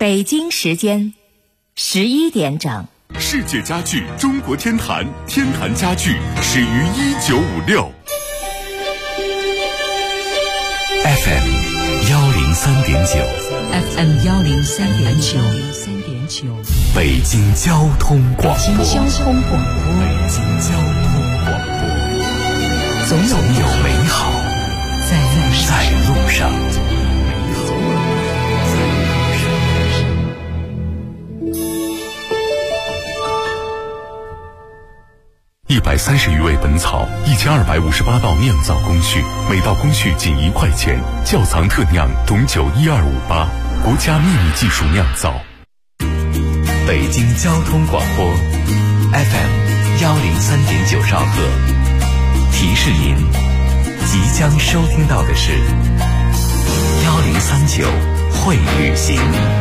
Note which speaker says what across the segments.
Speaker 1: 北京时间11点整。
Speaker 2: 世界家具中国天坛，天坛家具始于1956。FM 103.9
Speaker 3: FM 103.9，
Speaker 2: 北京交通广播。
Speaker 3: 北京交通广播，总有美好在路上。
Speaker 2: 130余味本草，1258道酿造工序，每道工序仅1块钱。窖藏特酿董酒12588，国家秘密技术酿造。
Speaker 4: 北京交通广播 FM 103.9兆赫，提示您即将收听到的是1039会旅行。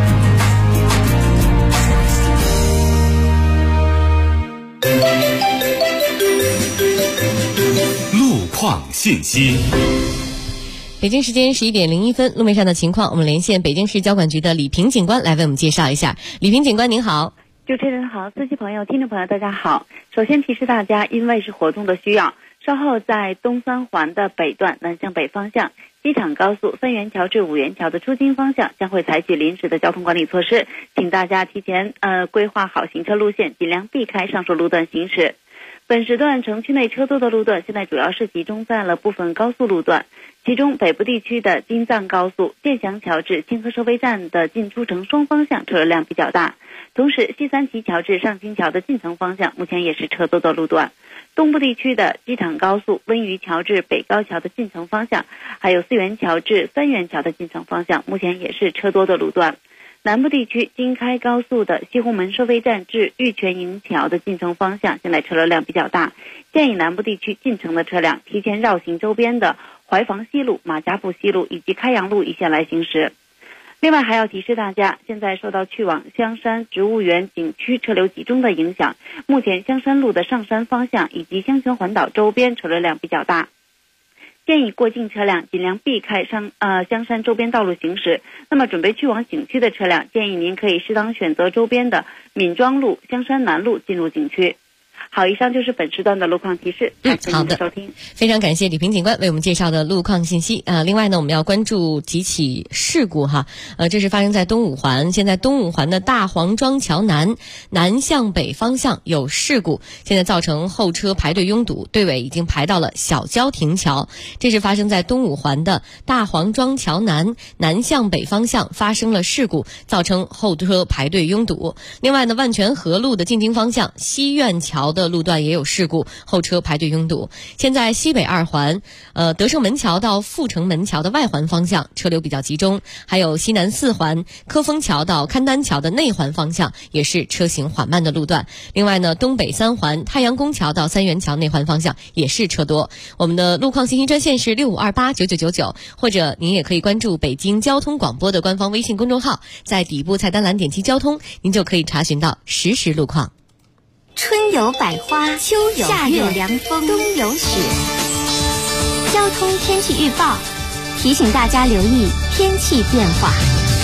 Speaker 2: 路况信息。
Speaker 5: 北京时间11点01分，路面上的情况，我们连线北京市交管局的李平警官来为我们介绍一下。李平警官您好。
Speaker 6: 主持人好，司机朋友、听众朋友大家好。首先提示大家，因为是活动的需要，稍后在东三环的北段南向北方向，机场高速三元桥至五元桥的出京方向将会采取临时的交通管理措施，请大家提前规划好行车路线，尽量避开上述路段行驶。本时段城区内车多的路段现在主要是集中在了部分高速路段，其中北部地区的京藏高速建祥桥至清河收费站的进出城双方向车流量比较大，同时西三旗桥至上清桥的进城方向目前也是车多的路段。东部地区的机场高速温榆桥至北高桥的进城方向，还有四元桥至三元桥的进城方向目前也是车多的路段。南部地区京开高速的西红门收费站至玉泉营桥的进城方向现在车流量比较大，建议南部地区进城的车辆提前绕行周边的怀房西路、马家埠西路以及开阳路一线来行驶。另外还要提示大家，现在受到去往香山植物园景区车流集中的影响，目前香山路的上山方向以及香泉环岛周边车流量比较大，建议过境车辆尽量避开香山周边道路行驶。那么准备去往景区的车辆，建议您可以适当选择周边的闵庄路、香山南路进入景区。好，以上就是本时段的路况提示。
Speaker 5: 好的，
Speaker 6: 收听。
Speaker 5: 非常感谢李平警官为我们介绍的路况信息。另外呢，我们要关注几起事故哈。这是发生在东五环，现在东五环的大黄庄桥南向北方向有事故，现在造成后车排队拥堵，队尾已经排到了小交亭桥。这是发生在东五环的大黄庄桥南向北方向发生了事故，造成后车排队拥堵。另外呢，万泉河路的进京方向西苑桥的路段也有事故，后车排队拥堵。现在西北二环德胜门桥到阜成门桥的外环方向车流比较集中，还有西南四环科丰桥到勘丹桥的内环方向也是车行缓慢的路段。另外呢，东北三环太阳宫桥到三元桥内环方向也是车多。我们的路况信息专线是65289999，或者您也可以关注北京交通广播的官方微信公众号，在底部菜单栏点击交通，您就可以查询到实时路况。
Speaker 7: 春有百花，秋有夏有凉风，冬有雪。交通天气预报提醒大家留意天气变化。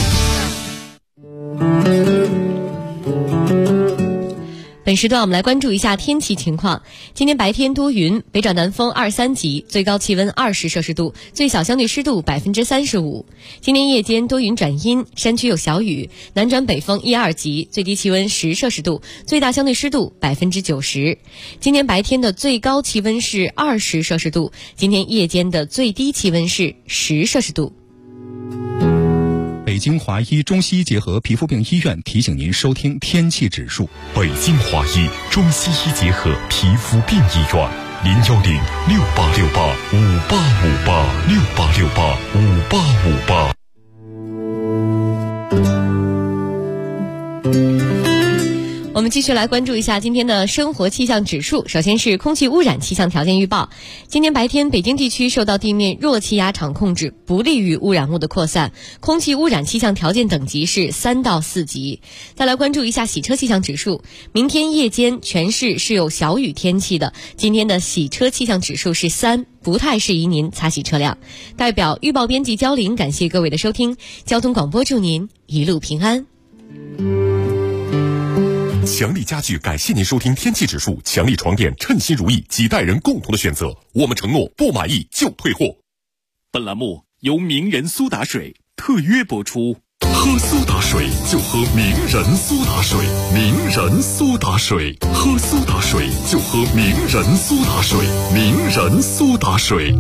Speaker 5: 本时段我们来关注一下天气情况。今天白天多云，北转南风2、3级，最高气温20摄氏度，最小相对湿度35%。今天夜间多云转阴，山区有小雨，南转北风1、2级，最低气温10摄氏度，最大相对湿度90%。今天白天的最高气温是20摄氏度，今天夜间的最低气温是10摄氏度。
Speaker 8: 北京华医中西医结合皮肤病医院提醒您收听天气指数。
Speaker 2: 北京华医中西医结合皮肤病医院，016685858，6858。
Speaker 5: 我们继续来关注一下今天的生活气象指数。首先是空气污染气象条件预报。今天白天北京地区受到地面弱气压场控制，不利于污染物的扩散，空气污染气象条件等级是3到4级。再来关注一下洗车气象指数。明天夜间全市是有小雨天气的，今天的洗车气象指数是3，不太适宜您擦洗车辆。代表预报编辑焦玲感谢各位的收听，交通广播祝您一路平安。
Speaker 2: 强力家具感谢您收听天气指数，强力床垫称心如意，几代人共同的选择，我们承诺不满意就退货。
Speaker 9: 本栏目由名人苏打水特约播出。
Speaker 2: 喝苏打水就喝名人苏打水，名人苏打水，喝苏打水就喝名人苏打水，名人苏打水。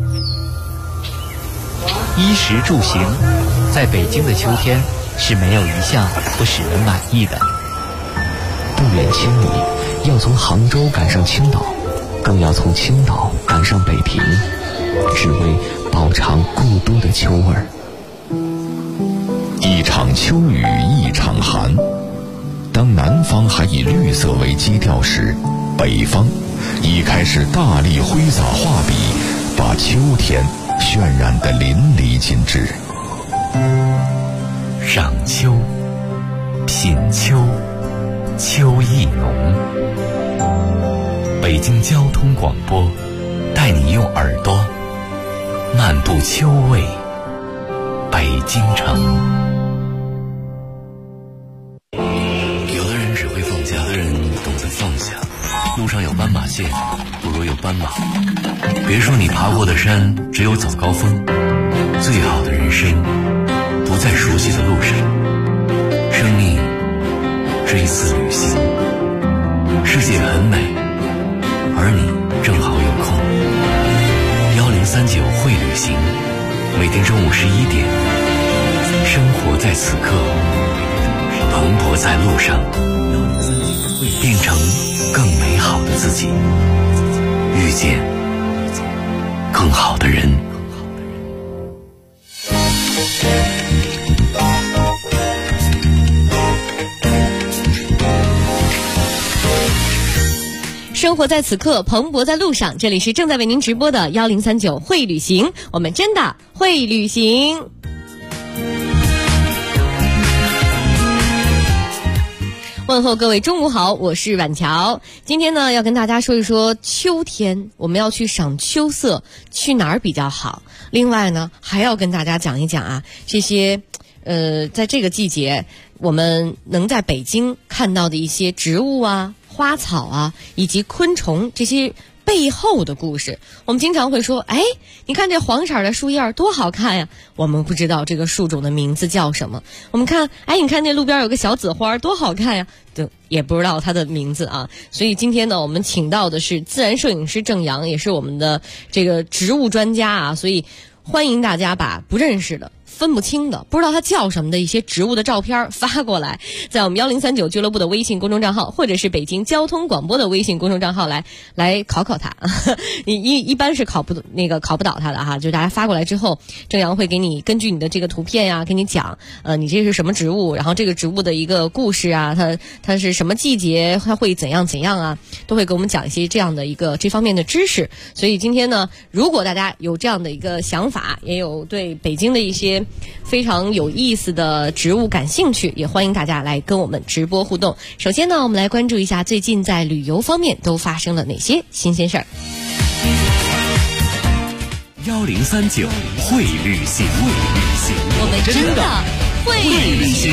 Speaker 3: 衣食住行，在北京的秋天是没有一项不使人满意的。不远千里，要从杭州赶上青岛，更要从青岛赶上北平，只为饱尝故都的秋味儿。
Speaker 2: 一场秋雨一场寒，当南方还以绿色为基调时，北方已开始大力挥洒画笔，把秋天渲染得淋漓尽致。
Speaker 4: 赏秋，品秋，秋意浓。北京交通广播带你用耳朵漫步秋味北京城。
Speaker 10: 有的人只会放假，有的人懂得放下。路上有斑马线，不如有斑马。别说你爬过的山只有早高峰，最好的人生不在熟悉的路上。生命是一次旅行，世界很美，而你正好有空。1039会旅行，每天中午11点，生活在此刻，蓬勃在路上，变成更美好的自己，遇见更好的人。
Speaker 5: 生活在此刻，蓬勃在路上。这里是正在为您直播的1039会旅行，我们真的会旅行。问候各位中午好，我是婉乔。今天呢，要跟大家说一说秋天，我们要去赏秋色，去哪儿比较好？另外呢，还要跟大家讲一讲啊，这些在这个季节我们能在北京看到的一些植物啊、花草啊，以及昆虫这些背后的故事。我们经常会说，哎，你看这黄色的树叶多好看呀，我们不知道这个树种的名字叫什么。我们看，哎，你看这路边有个小紫花多好看呀，对，也不知道它的名字啊。所以今天呢，我们请到的是自然摄影师郑阳，也是我们的这个植物专家啊，所以欢迎大家把不认识的、分不清的、不知道它叫什么的一些植物的照片发过来，在我们1039俱乐部的微信公众账号，或者是北京交通广播的微信公众账号来考他。一般是考不倒他的哈，就大家发过来之后，郑阳会给你根据你的这个图片呀，给你讲你这是什么植物，然后这个植物的一个故事啊，它是什么季节，它会怎样啊，都会给我们讲一些这样的一个这方面的知识。所以今天呢，如果大家有这样的一个想法，也有对北京的一些非常有意思的植物感兴趣，也欢迎大家来跟我们直播互动。首先呢，我们来关注一下最近在旅游方面都发生了哪些新鲜事儿。
Speaker 9: 1039会旅行，
Speaker 5: 我们真的会旅行。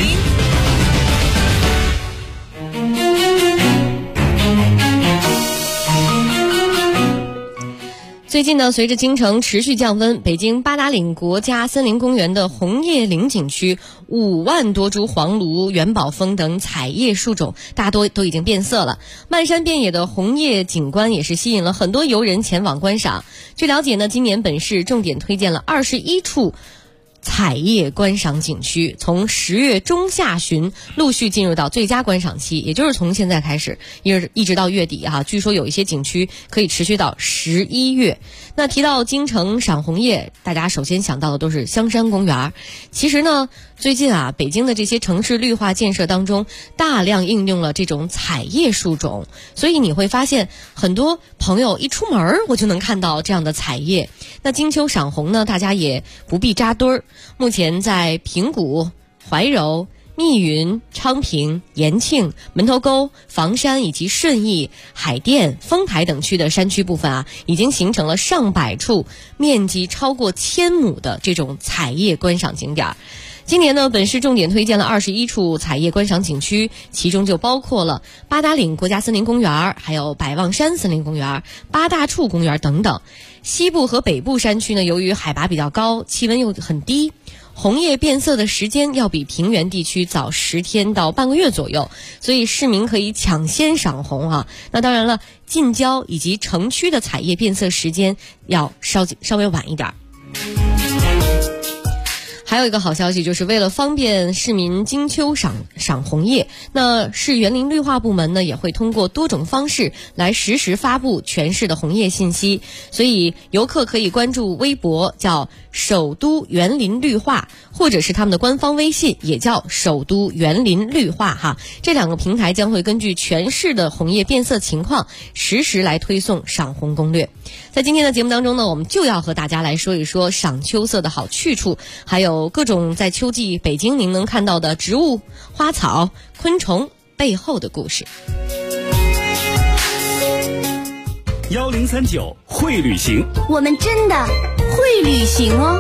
Speaker 5: 最近呢，随着京城持续降温，北京八达岭国家森林公园的红叶岭景区5万多株黄栌、元宝枫等采叶树种大多都已经变色了，漫山遍野的红叶景观也是吸引了很多游人前往观赏。据了解呢，今年本市重点推荐了21处采叶观赏景区，从10月中下旬陆续进入到最佳观赏期，也就是从现在开始一直到月底哈。据说有一些景区可以持续到11月。那提到京城赏红叶，大家首先想到的都是香山公园。其实呢，最近啊，北京的这些城市绿化建设当中大量应用了这种采叶树种，所以你会发现很多朋友一出门我就能看到这样的采叶。那金秋赏红呢，大家也不必扎堆儿。目前在平谷、怀柔、 密云、昌平、延庆、门头沟、房山以及顺义、海淀、丰台等区的山区部分啊，已经形成了上百处面积超过1000亩的这种采叶观赏景点。今年呢，本市重点推荐了21处采叶观赏景区，其中就包括了八达岭国家森林公园，还有百望山森林公园、八大处公园等等。西部和北部山区呢，由于海拔比较高，气温又很低，红叶变色的时间要比平原地区早10天到半个月左右，所以市民可以抢先赏红啊。那当然了，近郊以及城区的采叶变色时间要稍微晚一点。还有一个好消息，就是为了方便市民经秋赏红叶，那市园林绿化部门呢也会通过多种方式来实时发布全市的红叶信息，所以游客可以关注微博叫首都园林绿化，或者是他们的官方微信也叫首都园林绿化哈。这2个平台将会根据全市的红叶变色情况实时来推送赏红攻略。在今天的节目当中呢，我们就要和大家来说一说赏秋色的好去处，还有各种在秋季北京您能看到的植物、花草、昆虫背后的故事。
Speaker 9: 1039会旅行，
Speaker 7: 我们真的会旅行哦。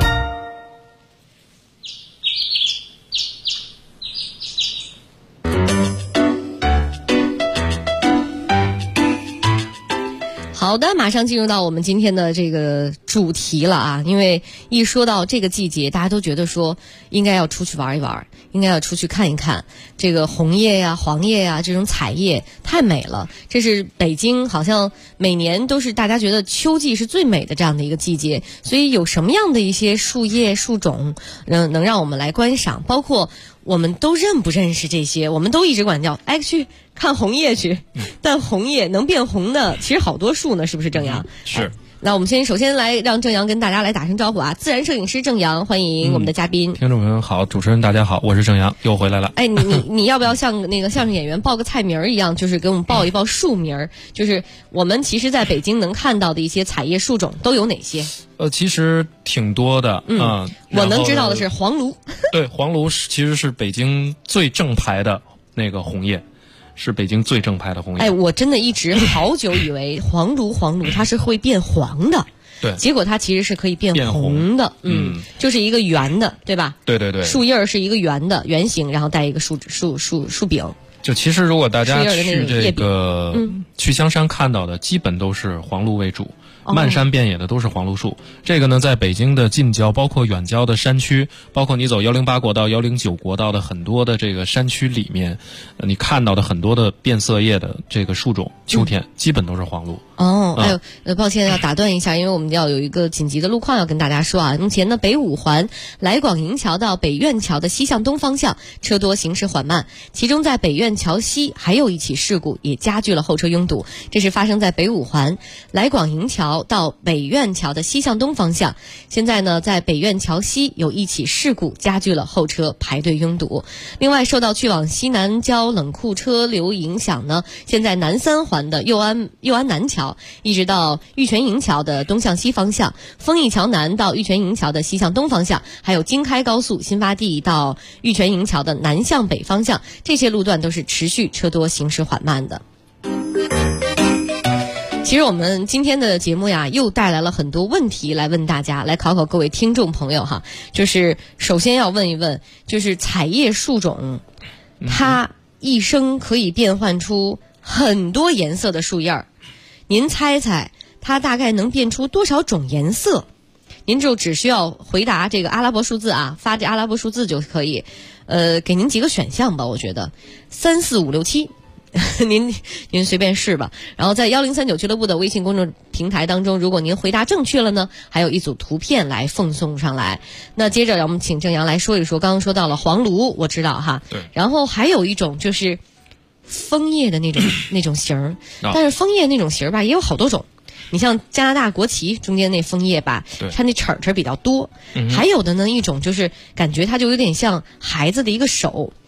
Speaker 5: 好的，马上进入到我们今天的这个主题了啊！因为一说到这个季节，大家都觉得说应该要出去玩一玩，应该要出去看一看这个红叶呀、黄叶呀这种彩叶太美了。这是北京好像每年都是大家觉得秋季是最美的这样的一个季节，所以有什么样的一些树叶、树种能让我们来观赏，包括我们都认不认识这些，我们都一直管叫去看红叶去，但红叶能变红的其实好多树呢，是不是郑阳？
Speaker 11: 是。
Speaker 5: 那我们首先来让郑阳跟大家来打声招呼啊！自然摄影师郑阳，欢迎我们的嘉宾。
Speaker 11: 听众朋友好，主持人大家好，我是郑阳，又回来了。
Speaker 5: 你要不要像那个相声演员报个菜名一样，就是给我们报一报树名？就是我们其实在北京能看到的一些采叶树种都有哪些？
Speaker 11: 其实挺多的
Speaker 5: 我能知道的是黄芦。
Speaker 11: 对，黄芦其实是北京最正牌的那个红叶。是北京最正派的红叶。
Speaker 5: 我真的一直好久以为黄芦它是会变黄的，
Speaker 11: 对，
Speaker 5: 结果它其实是可以变红的，就是一个圆的，对吧？
Speaker 11: 对对对，
Speaker 5: 树叶是一个圆的圆形，然后带一个树柄。
Speaker 11: 就其实如果大家去这个去香山看到的，基本都是黄芦为主。漫山遍野的都是黄芦树，这个呢，在北京的近郊，包括远郊的山区，包括你走108国道、109国道的很多的这个山区里面，你看到的很多的变色叶的这个树种，秋天基本都是黄芦。
Speaker 5: 抱歉要打断一下，因为我们要有一个紧急的路况要跟大家说啊。目前呢，北五环来广营桥到北苑桥的西向东方向车多，行驶缓慢，其中在北苑桥西还有一起事故，也加剧了后车拥堵。这是发生在北五环来广营桥到北苑桥的西向东方向，现在呢，在北苑桥西有一起事故，加剧了后车排队拥堵。另外，受到去往西南郊冷库车流影响呢，现在南三环的右安南桥一直到玉泉营桥的东向西方向，丰益桥南到玉泉营桥的西向东方向，还有京开高速新发地到玉泉营桥的南向北方向，这些路段都是持续车多，行驶缓慢的。其实我们今天的节目呀，又带来了很多问题来问大家，来考考各位听众朋友哈。就是首先要问一问，就是采叶树种，它一生可以变换出很多颜色的树叶儿，您猜猜它大概能变出多少种颜色？您就只需要回答这个阿拉伯数字啊，发这阿拉伯数字就可以。给您几个选项吧，我觉得3、4、5、6、7。您随便试吧。然后在1039俱乐部的微信公众平台当中，如果您回答正确了呢，还有一组图片来奉送上来。那接着让我们请郑阳来说一说，刚刚说到了黄芦，我知道哈。
Speaker 11: 对。
Speaker 5: 然后还有一种就是枫叶的那种型儿，但是枫叶那种型儿吧，也有好多种。你像加拿大国旗中间那枫叶吧，它那齿儿比较多。还有的呢，一种就是感觉它就有点像孩子的一个手。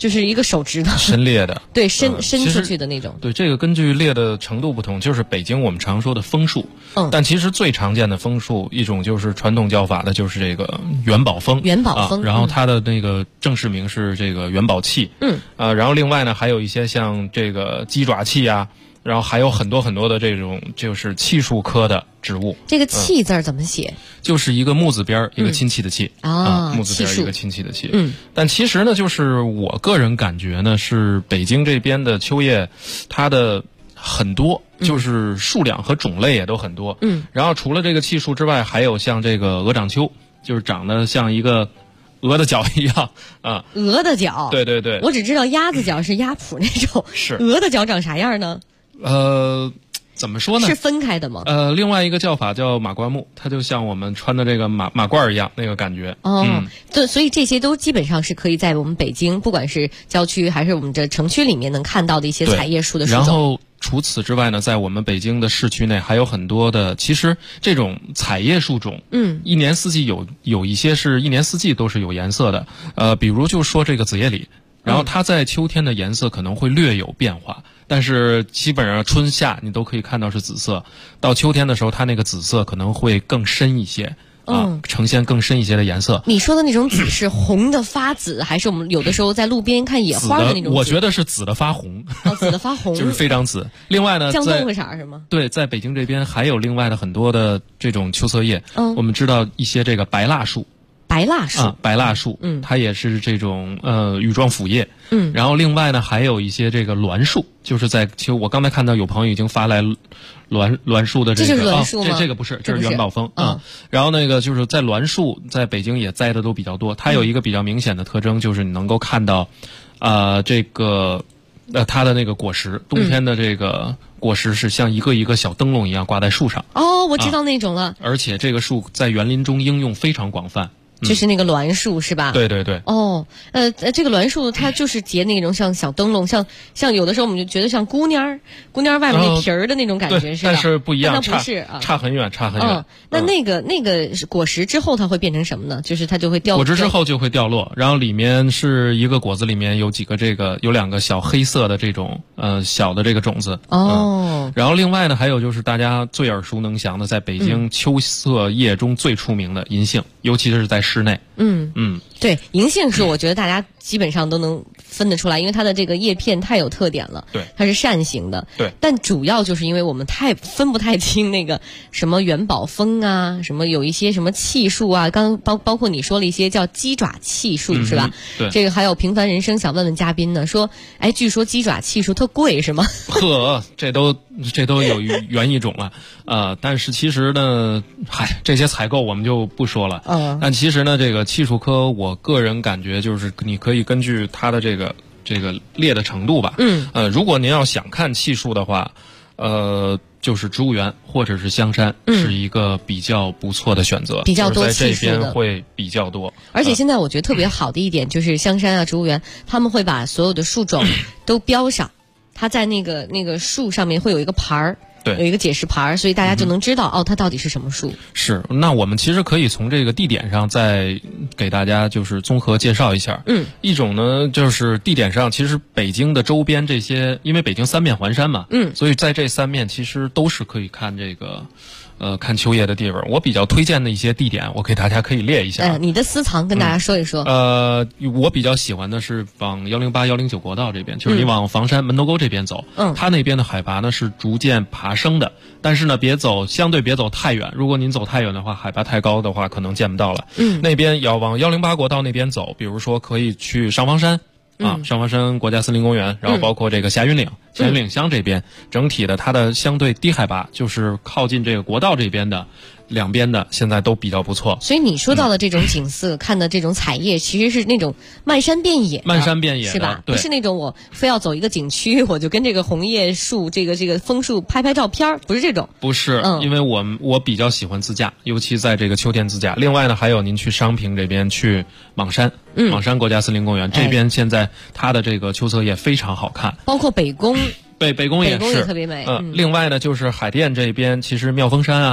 Speaker 5: 就是一个手指头
Speaker 11: 深裂的，
Speaker 5: 对，伸出去的那种。
Speaker 11: 对，这个根据裂的程度不同，就是北京我们常说的枫树。但其实最常见的枫树，一种就是传统叫法的，就是这个元宝枫。
Speaker 5: 元宝枫，
Speaker 11: 然后它的那个正式名是这个元宝气。然后另外呢，还有一些像这个鸡爪气啊。然后还有很多很多的这种就是气树科的植物。
Speaker 5: 这个气字怎么写？
Speaker 11: 就是一个木字边一个亲戚的戚木字边一个亲戚的戚。但其实呢，就是我个人感觉呢，是北京这边的秋叶，它的很多，就是数量和种类也都很多。然后除了这个气树之外，还有像这个鹅掌秋，就是长得像一个鹅的脚一样啊。
Speaker 5: 鹅的脚？
Speaker 11: 对对对。
Speaker 5: 我只知道鸭子脚是鸭蹼那种。
Speaker 11: 是。
Speaker 5: 鹅的脚长啥样呢？
Speaker 11: 怎么说呢？
Speaker 5: 是分开的吗？
Speaker 11: 另外一个叫法叫马冠木，它就像我们穿的这个马褂一样，那个感觉。
Speaker 5: 对，所以这些都基本上是可以在我们北京，不管是郊区还是我们这城区里面能看到的一些采叶树的树种。
Speaker 11: 然后除此之外呢，在我们北京的市区内还有很多的，其实这种采叶树种，一年四季有一些是一年四季都是有颜色的。比如就说这个紫叶李。然后它在秋天的颜色可能会略有变化，但是基本上春夏你都可以看到是紫色。到秋天的时候，它那个紫色可能会更深一些，呈现更深一些的颜色。
Speaker 5: 你说的那种紫是红的发紫，还是我们有的时候在路边看野花的那种紫？
Speaker 11: 我觉得是紫的发红。
Speaker 5: 紫的发红，
Speaker 11: 就是非常紫。另外呢，
Speaker 5: 豇豆会啥是吗？
Speaker 11: 对，在北京这边还有另外的很多的这种秋色叶。我们知道一些这个白蜡树。
Speaker 5: 白蜡树，
Speaker 11: 白蜡树，它也是这种羽状腐叶。然后另外呢，还有一些这个栾树，就是其实我刚才看到有朋友已经发来栾树的这个，
Speaker 5: 这是栾树吗？
Speaker 11: 这个不是，这是元宝枫啊。然后那个就是在栾树，在北京也栽的都比较多。它有一个比较明显的特征，就是你能够看到，这个它的那个果实，冬天的这个果实是像一个一个小灯笼一样挂在树上。
Speaker 5: 我知道那种了。
Speaker 11: 而且这个树在园林中应用非常广泛。
Speaker 5: 就是那个栾树是吧？
Speaker 11: 对对对。
Speaker 5: 这个栾树它就是结那种像小灯笼，像有的时候我们就觉得像姑娘外面那皮儿的那种感觉是吧？
Speaker 11: 但是不一样，
Speaker 5: 不是
Speaker 11: 差很远，差很远。
Speaker 5: 那个果实之后它会变成什么呢？就是它就会掉。
Speaker 11: 果实之后就会掉落，然后里面是一个果子，里面有两个小黑色的这种小的这个种子。然后另外呢，还有就是大家最耳熟能详的，在北京秋色叶中最出名的银杏，尤其是在室内。
Speaker 5: 对，银杏是我觉得大家基本上都能分得出来，因为它的这个叶片太有特点了。
Speaker 11: 对，
Speaker 5: 它是扇形的。
Speaker 11: 对，
Speaker 5: 但主要就是因为我们分不太清那个什么元宝枫啊，什么有一些什么气树啊，包括你说了一些叫鸡爪气树是吧？
Speaker 11: 对，
Speaker 5: 这个还有平凡人生想问问嘉宾呢，说，据说鸡爪气树特贵是吗？
Speaker 11: 这都有园艺种了。但是其实呢，这些采购我们就不说了。但其实呢，这个气树科，我个人感觉就是你可以根据它的这个裂的程度吧。如果您要想看气树的话，就是植物园或者是香山是一个比较不错的选择，
Speaker 5: 比较多
Speaker 11: 气树的，在这边会比较多。
Speaker 5: 而且现在我觉得特别好的一点就是香山啊、植物园，他们会把所有的树种都标上，它在那个树上面会有一个牌儿。
Speaker 11: 对，
Speaker 5: 有一个解释牌，所以大家就能知道它到底是什么树。
Speaker 11: 是，那我们其实可以从这个地点上再给大家就是综合介绍一下。一种呢就是地点上，其实北京的周边这些，因为北京三面环山嘛，所以在这三面其实都是可以看这个。看秋叶的地方，我比较推荐的一些地点，我给大家可以列一下。
Speaker 5: 你的私藏跟大家说一说。
Speaker 11: 我比较喜欢的是往108、109国道这边，就是你往房山门头沟这边走。它那边的海拔呢是逐渐爬升的，但是呢相对别走太远。如果您走太远的话，海拔太高的话，可能见不到了。那边要往108国道那边走，比如说可以去上房山。上房山国家森林公园，然后包括这个霞云岭乡这边，整体的它的相对低海拔，就是靠近这个国道这边的两边的，现在都比较不错。
Speaker 5: 所以你说到的这种景色，看的这种采叶，其实是那种漫山遍野是吧？不是那种我非要走一个景区，我就跟这个红叶树、这个枫树拍照片，不是这种。
Speaker 11: 不是，因为我比较喜欢自驾，尤其在这个秋天自驾。另外呢，还有您去商平这边去莽山国家森林公园这边，现在它的这个秋色叶非常好看，
Speaker 5: 包括北宫。
Speaker 11: 北宫也是
Speaker 5: 特别美。
Speaker 11: 另外呢，就是海淀这边，其实妙峰山啊，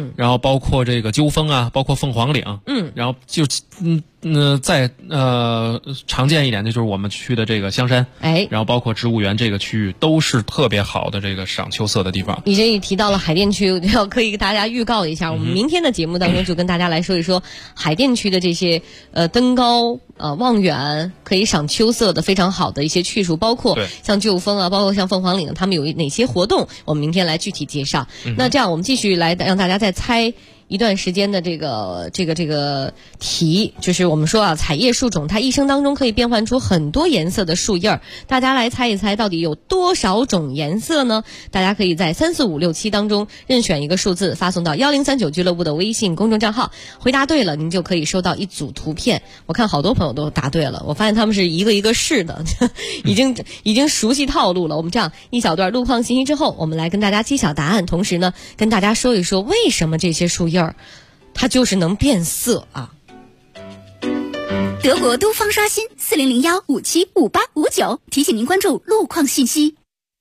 Speaker 11: 然后包括这个鸠峰啊，包括凤凰岭，然后就再常见一点的就是我们去的这个香山，然后包括植物园这个区域都是特别好的这个赏秋色的地方。
Speaker 5: 你这提到了海淀区，可以给大家预告一下，我们明天的节目当中就跟大家来说一说海淀区的这些登高望远可以赏秋色的非常好的一些去处，包括像鸠峰啊，包括像凤凰岭，他们有哪些活动，我们明天来具体介绍。那这样我们继续来让大家再猜一段时间的这个题，就是我们说啊，彩叶树种它一生当中可以变换出很多颜色的树叶儿，大家来猜一猜到底有多少种颜色呢？大家可以在34567当中任选一个数字发送到1039俱乐部的微信公众账号，回答对了您就可以收到一组图片。我看好多朋友都答对了，我发现他们是一个一个试的已经熟悉套路了。我们这样一小段路况信息之后，我们来跟大家揭晓答案，同时呢跟大家说一说为什么这些树叶它就是能变色啊。
Speaker 12: 德国都方刷新4001575859，提醒您关注路况信息。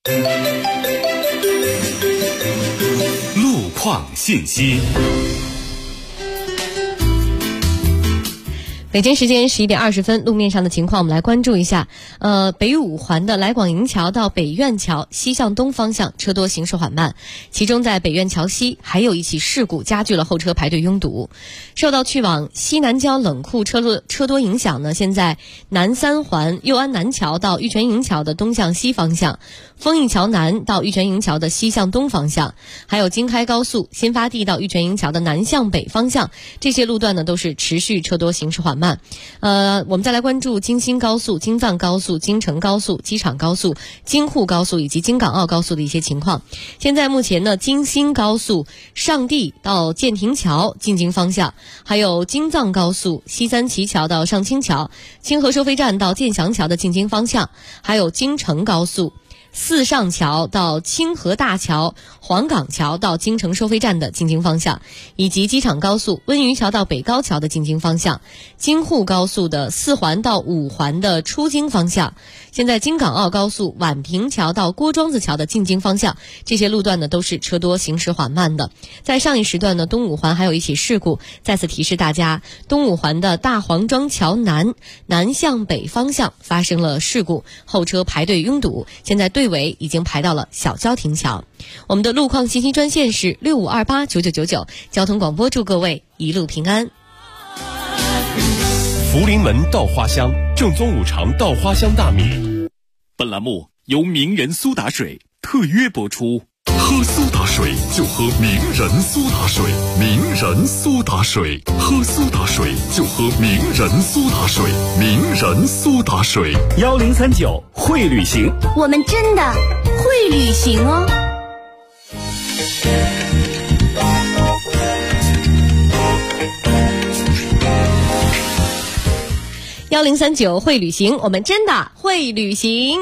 Speaker 4: 路况信息。
Speaker 5: 北京时间11点20分，路面上的情况我们来关注一下。北五环的来广营桥到北苑桥西向东方向车多行驶缓慢，其中在北苑桥西还有一起事故加剧了后车排队拥堵。受到去往西南郊冷库车多影响呢，现在南三环右安南桥到玉泉营桥的东向西方向，丰益桥南到玉泉营桥的西向东方向，还有京开高速新发地到玉泉营桥的南向北方向，这些路段呢都是持续车多行驶缓慢。我们再来关注京新高速、京藏高速、京承高速、机场高速、京沪高速以及京港澳高速的一些情况。现在目前呢，京新高速上地到建亭桥进京方向，还有京藏高速西三旗桥到上清桥、清河收费站到建祥桥的进京方向，还有京承高速四上桥到清河大桥、黄岗桥到京承收费站的进京方向，以及机场高速温榆桥到北高桥的进京方向，京沪高速的4环到5环的出京方向。现在京港澳高速宛平桥到郭庄子桥的进京方向，这些路段呢都是车多行驶缓慢的。在上一时段呢，东五环还有一起事故，再次提示大家，东五环的大黄庄桥南向北方向发生了事故，后车排队拥堵，现在队尾已经排到了小交亭桥。我们的路况信息专线是65289999，交通广播祝各位一路平安。
Speaker 13: 福临门稻花香，正宗五常稻花香大米。
Speaker 9: 本栏目由名人苏打水特约播出。
Speaker 2: 喝苏打水就喝名人苏打水，名人苏打水，喝苏打水就喝名人苏打水，名人苏打水。
Speaker 13: 1039会旅行，
Speaker 12: 我们真的会旅行哦。
Speaker 5: 1039会旅行，我们真的会旅行。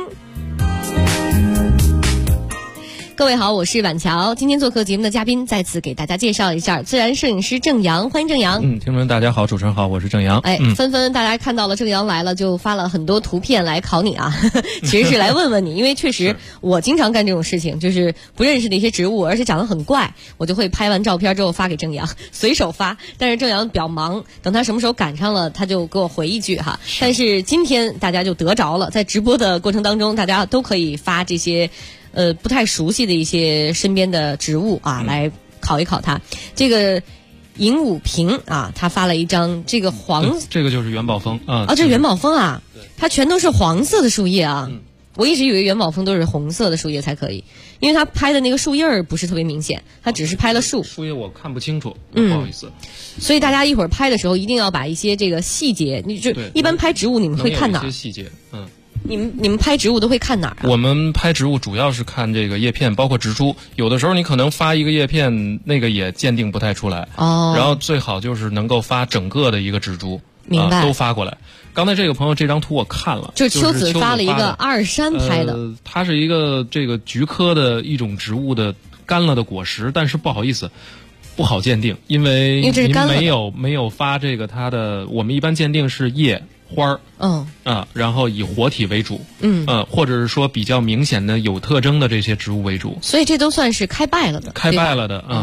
Speaker 5: 各位好，我是婉乔。今天做客节目的嘉宾，再次给大家介绍一下自然摄影师郑阳，欢迎郑阳。
Speaker 11: 听众们大家好，主持人好，我是郑阳。
Speaker 5: 纷纷大家看到了郑阳来了，就发了很多图片来考你啊，其实是来问问你，因为确实我经常干这种事情，就是不认识的一些植物，而且长得很怪，我就会拍完照片之后发给郑阳，随手发。但是郑阳比较忙，等他什么时候赶上了，他就给我回一句哈。但是今天大家就得着了，在直播的过程当中，大家都可以发这些不太熟悉的一些身边的植物啊，来考一考它。这个尹武平啊，他发了一张这个
Speaker 11: 这个就是元宝枫啊。
Speaker 5: 这元宝枫啊，它全都是黄色的树叶啊。我一直以为元宝枫都是红色的树叶才可以，因为他拍的那个树叶儿不是特别明显，他只是拍了树
Speaker 11: 叶我看不清楚，不好意思。
Speaker 5: 所以大家一会儿拍的时候一定要把一些这个细节，你就一般拍植物你们会看哪儿？
Speaker 11: 一些细节，
Speaker 5: 你们拍植物都会看哪儿啊？
Speaker 11: 我们拍植物主要是看这个叶片，包括植株。有的时候你可能发一个叶片，那个也鉴定不太出来。然后最好就是能够发整个的一个植株，
Speaker 5: 明白？
Speaker 11: 都发过来。刚才这个朋友这张图我看了，
Speaker 5: 就是秋子发了一个阿尔山拍的。
Speaker 11: 它是一个这个菊科的一种植物的干了的果实，但是不好意思，不好鉴定，因为您没有发这个它的，我们一般鉴定是叶。花然后以活体为主，或者是说比较明显的有特征的这些植物为主，
Speaker 5: 所以这都算是开败了的，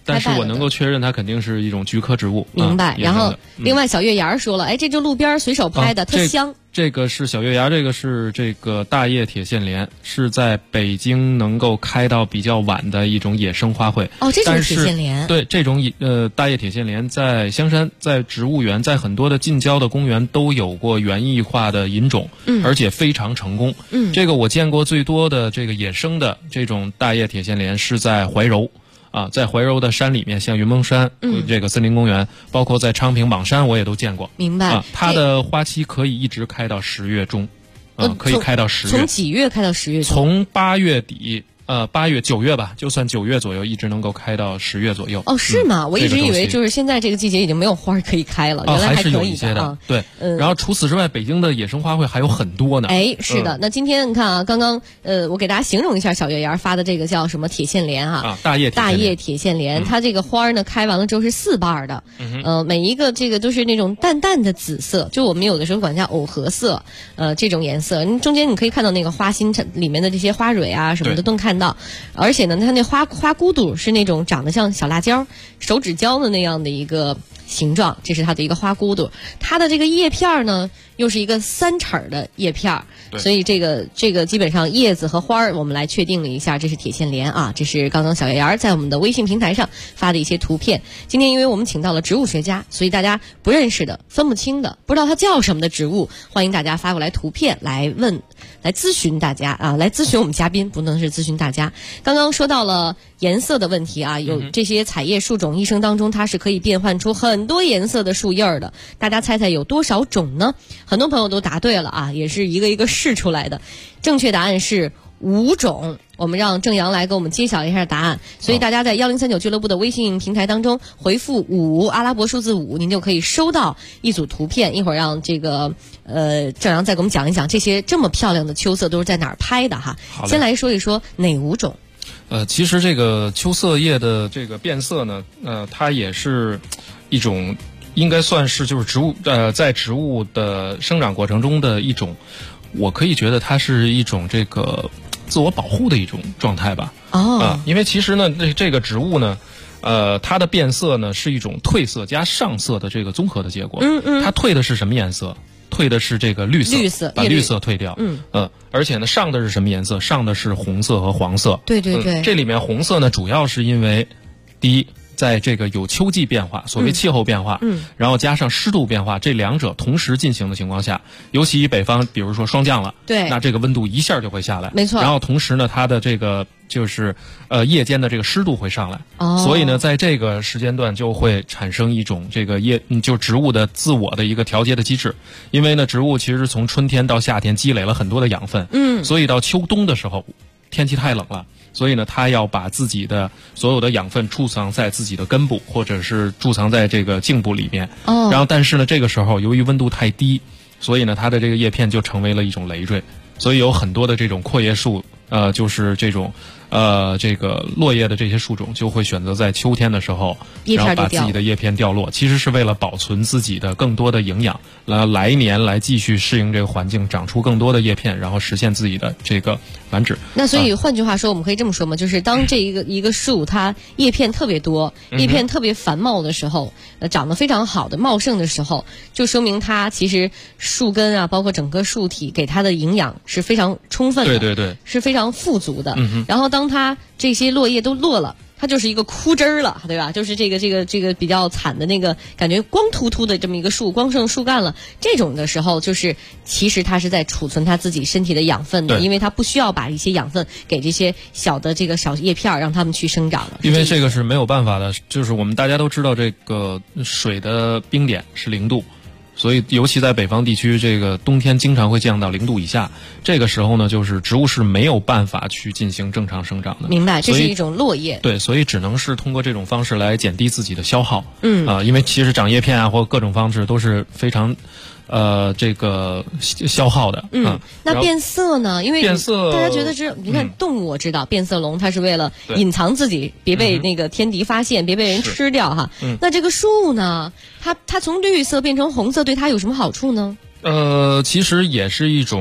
Speaker 11: 但是我能够确认它肯定是一种菊科植物。
Speaker 5: 明白。然后另外小月牙说了，哎，这就路边随手拍的，特香。
Speaker 11: 这个是小月牙，这个是这个大叶铁线莲，是在北京能够开到比较晚的一种野生花卉。
Speaker 5: 哦，这种铁线莲。
Speaker 11: 对，这种大叶铁线莲在香山、在植物园、在很多的近郊的公园都有过园艺化的引种，而且非常成功。这个我见过最多的这个野生的这种大叶铁线莲是在怀柔。在怀柔的山里面，像云蒙山、这个森林公园，包括在昌平榜山，我也都见过。
Speaker 5: 明白。
Speaker 11: 它的花期可以一直开到10月中，可以开到10月。
Speaker 5: 从几月开到10月中？
Speaker 11: 从8月底。8月9月吧，就算9月左右，一直能够开到10月左右。
Speaker 5: 哦，是吗？我一直以为就是现在这个季节已经没有花可以开了，原来
Speaker 11: 还是有
Speaker 5: 可以
Speaker 11: 一些的。对，然后除此之外，北京的野生花卉还有很多呢。
Speaker 5: 哎，是的。那今天你看啊，刚刚我给大家形容一下小月牙发的这个叫什么铁线莲
Speaker 11: 大叶
Speaker 5: 铁线莲，它这个花呢开完了之后是4瓣的，每一个这个都是那种淡淡的紫色，就我们有的时候管它藕荷色，这种颜色。中间你可以看到那个花心里面的这些花蕊啊什么的都能看到，而且呢，它那花骨朵是那种长得像小辣椒、手指椒的那样的一个形状，这是它的一个花骨朵。它的这个叶片呢，又是一个3齿的叶片，所以这个基本上叶子和花儿，我们来确定了一下，这是铁线莲啊。这是刚刚小月牙在我们的微信平台上发的一些图片。今天因为我们请到了植物学家，所以大家不认识的、分不清的、不知道它叫什么的植物，欢迎大家发过来图片来咨询大家啊，来咨询我们嘉宾，不能是咨询大家。刚刚说到了颜色的问题啊，有这些彩叶树种一生当中它是可以变换出很多颜色的树叶的，大家猜猜有多少种呢？很多朋友都答对了啊，也是一个一个试出来的。正确答案是5种。我们让郑阳来给我们揭晓一下答案，所以大家在1039俱乐部的微信平台当中回复5阿拉伯数字5，您就可以收到一组图片。一会儿让这个郑阳再给我们讲一讲这些这么漂亮的秋色都是在哪儿拍的哈。先来说一说哪5种。
Speaker 11: 其实这个秋色叶的这个变色呢，它也是一种应该算是就是植物在植物的生长过程中的一种，我可以觉得它是一种这个自我保护的一种状态吧。因为其实呢，这个植物呢，它的变色呢是一种褪色加上色的这个综合的结果。它褪的是什么颜色？褪的是这个绿色，把绿色褪掉。而且呢，上的是什么颜色？上的是红色和黄色。
Speaker 5: 对对对。
Speaker 11: 这里面红色呢，主要是因为第一，在这个有秋季变化，所谓气候变化，然后加上湿度变化，这两者同时进行的情况下，尤其以北方，比如说霜降了，
Speaker 5: 对，
Speaker 11: 那这个温度一下就会下来，
Speaker 5: 没错。
Speaker 11: 然后同时呢，它的这个就是夜间的这个湿度会上来，所以呢，在这个时间段就会产生一种这个就植物的自我的一个调节的机制，因为呢，植物其实从春天到夏天积累了很多的养分，所以到秋冬的时候，天气太冷了。所以呢，它要把自己的所有的养分贮藏在自己的根部，或者是贮藏在这个茎部里面。然后，但是呢，这个时候由于温度太低，所以呢，它的这个叶片就成为了一种累赘。所以有很多的这种阔叶树，就是这种这个落叶的这些树种，就会选择在秋天的时候，然后把自己的叶片掉落，其实是为了保存自己的更多的营养，来年来继续适应这个环境，长出更多的叶片，然后实现自己的这个繁殖。
Speaker 5: 那所以换句话说，我们可以这么说嘛，就是当这一个树它叶片特别多，叶片特别繁茂的时候，长得非常好的茂盛的时候，就说明它其实树根啊，包括整个树体给它的营养是非常充分的，
Speaker 11: 对对对，
Speaker 5: 是非常富足的。然后当它这些落叶都落了，它就是一个枯枝儿了，对吧？就是这个比较惨的那个感觉光秃秃的这么一个树，光剩树干了，这种的时候，就是其实它是在储存它自己身体的养分的，因为它不需要把一些养分给这些小的这个小叶片让它们去生长了。
Speaker 11: 因为这个是没有办法的，就是我们大家都知道，这个水的冰点是0度。所以，尤其在北方地区，这个冬天经常会降到0度以下。这个时候呢，就是植物是没有办法去进行正常生长的。
Speaker 5: 明白，这是一种落叶。
Speaker 11: 对，所以只能是通过这种方式来减低自己的消耗。因为其实长叶片啊，或各种方式都是非常。这个消耗的。
Speaker 5: 那变色呢？因为
Speaker 11: 变色，
Speaker 5: 大家觉得你看动物，我知道变色龙它是为了隐藏自己，别被那个天敌发现，别被人吃掉哈。那这个树呢？它从绿色变成红色，对它有什么好处呢？
Speaker 11: 其实也是一种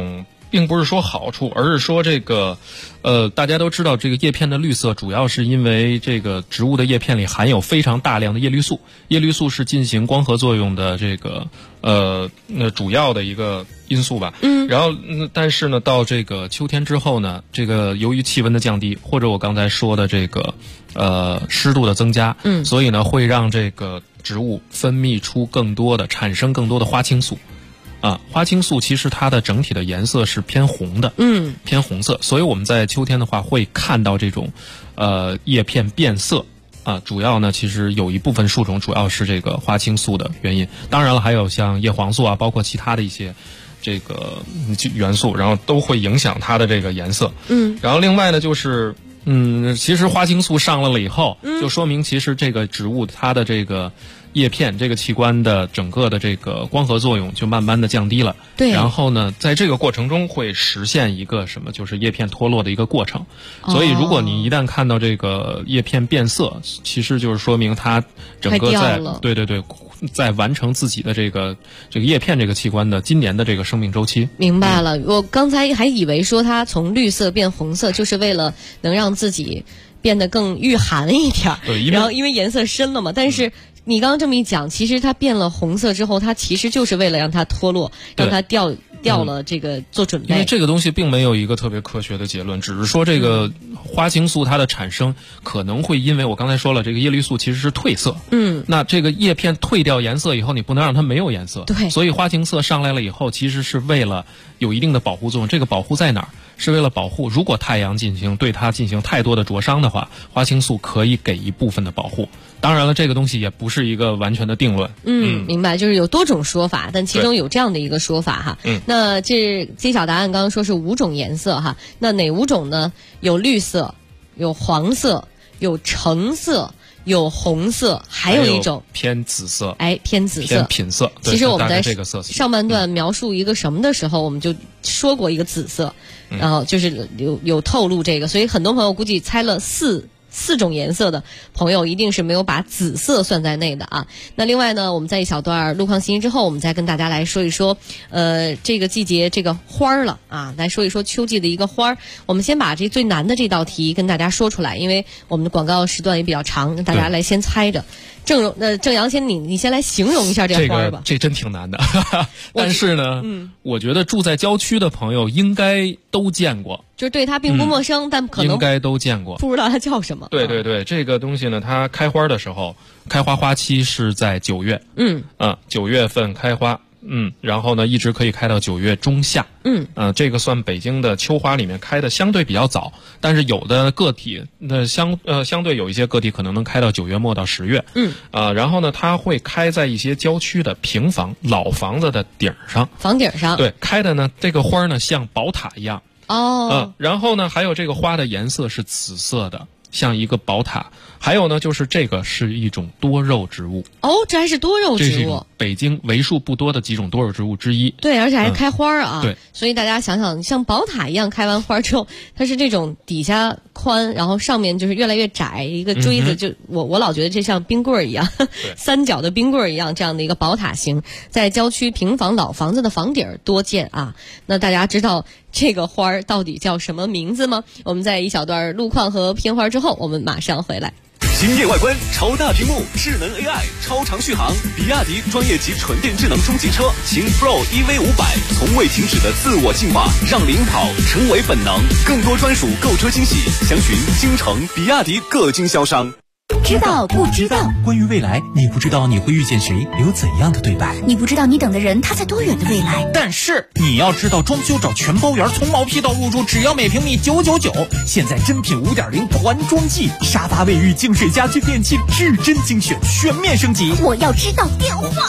Speaker 11: 并不是说好处，而是说这个，大家都知道这个叶片的绿色，主要是因为这个植物的叶片里含有非常大量的叶绿素，叶绿素是进行光合作用的这个主要的一个因素吧。然后但是呢，到这个秋天之后呢，这个由于气温的降低，或者我刚才说的这个湿度的增加，所以呢会让这个植物分泌出产生更多的花青素。花青素其实它的整体的颜色是偏红的，偏红色，所以我们在秋天的话会看到这种叶片变色。主要呢，其实有一部分树种主要是这个花青素的原因，当然了，还有像叶黄素啊，包括其他的一些这个元素，然后都会影响它的这个颜色。然后另外呢，就是其实花青素上来了以后，就说明其实这个植物它的这个叶片这个器官的整个的这个光合作用就慢慢的降低了。对。然后呢，在这个过程中会实现一个什么，就是叶片脱落的一个过程。所以如果你一旦看到这个叶片变色，其实就是说明它整个在完成自己的这个叶片这个器官的今年的这个生命周期。明白了，我刚才还以为说它从绿色变红色就是为了能让自己变得更御寒一点。对，然后因为颜色深了嘛，但是你刚刚这么一讲，其实它变了红色之后，它其实就是为了让它脱落，让它掉了这个做准备。因为这个东西并没有一个特别科学的结论，只是说这个花青素它的产生可能会因为我刚才说了，这个叶绿素其实是褪色。那这个叶片褪掉颜色以后，你不能让它没有颜色。对。所以花青色上来了以后，其实是为了有一定的保护作用。这个保护在哪儿？是为了保护，如果太阳对它进行太多的灼伤的话，花青素可以给一部分的保护。当然了，这个东西也不是一个完全的定论。明白，就是有多种说法，但其中有这样的一个说法哈。那这揭晓答案刚刚说是5种颜色哈，那哪5种呢？有绿色，有黄色，有橙色，有红色，还有一种偏紫色。偏紫色，偏品色。其实我们在上半段描述一个什么的时候，我们就说过一个紫色，然后就是有透露这个，所以很多朋友估计猜了四种颜色的朋友一定是没有把紫色算在内的啊。那另外呢，我们在一小段路况信息之后，我们再跟大家来说一说这个季节这个花儿了啊，来说一说秋季的一个花儿。我们先把这最难的这道题跟大家说出来，因为我们的广告时段也比较长，让大家来先猜着。郑阳先你先来形容一下这花儿吧。这真挺难的。但是呢，我觉得住在郊区的朋友应该都见过，就是对它并不陌生，但可能应该都见过，不知道它叫什么。对，这个东西呢，它开花的时候，开花花期是在9月。9月份开花。然后呢，一直可以开到9月中下。这个算北京的秋花里面开的相对比较早，但是有的个体相对有一些个体可能能开到9月末到10月。然后呢，它会开在一些郊区的平房、老房子的顶上，房顶上。对，开的呢，这个花呢像宝塔一样。然后呢，还有这个花的颜色是紫色的，像一个宝塔。还有呢，就是这个是一种多肉植物。这还是多肉植物，这是一种北京为数不多的几种多肉植物之一。对，而且还开花啊。对，所以大家想想，像宝塔一样开完花之后，它是这种底下宽，然后上面就是越来越窄，一个锥子就我老觉得这像冰棍儿一样，三角的冰棍儿一样，这样的一个宝塔形，在郊区平房老房子的房顶多见啊。那大家知道这个花儿到底叫什么名字吗？我们在一小段路况和片花之后，我们马上回来。
Speaker 9: 惊艳外观，超大屏幕，智能 AI， 超长续航，比亚迪专业级纯电智能中级车秦 Pro EV500，从未停止的自我进化，让领跑成为本能。更多专属购车惊喜，详询京城比亚迪各经销商。
Speaker 12: 知道不知道？
Speaker 14: 关于未来，你不知道你会遇见谁，有怎样的对白？
Speaker 12: 你不知道你等的人他在多远的未来？
Speaker 14: 但是你要知道，装修找全包圆，从毛坯到入住，只要每平米999。现在真品5.0团装季，沙发、卫浴、净水、家居电器，至臻精选，全面升级。
Speaker 12: 我要知道电话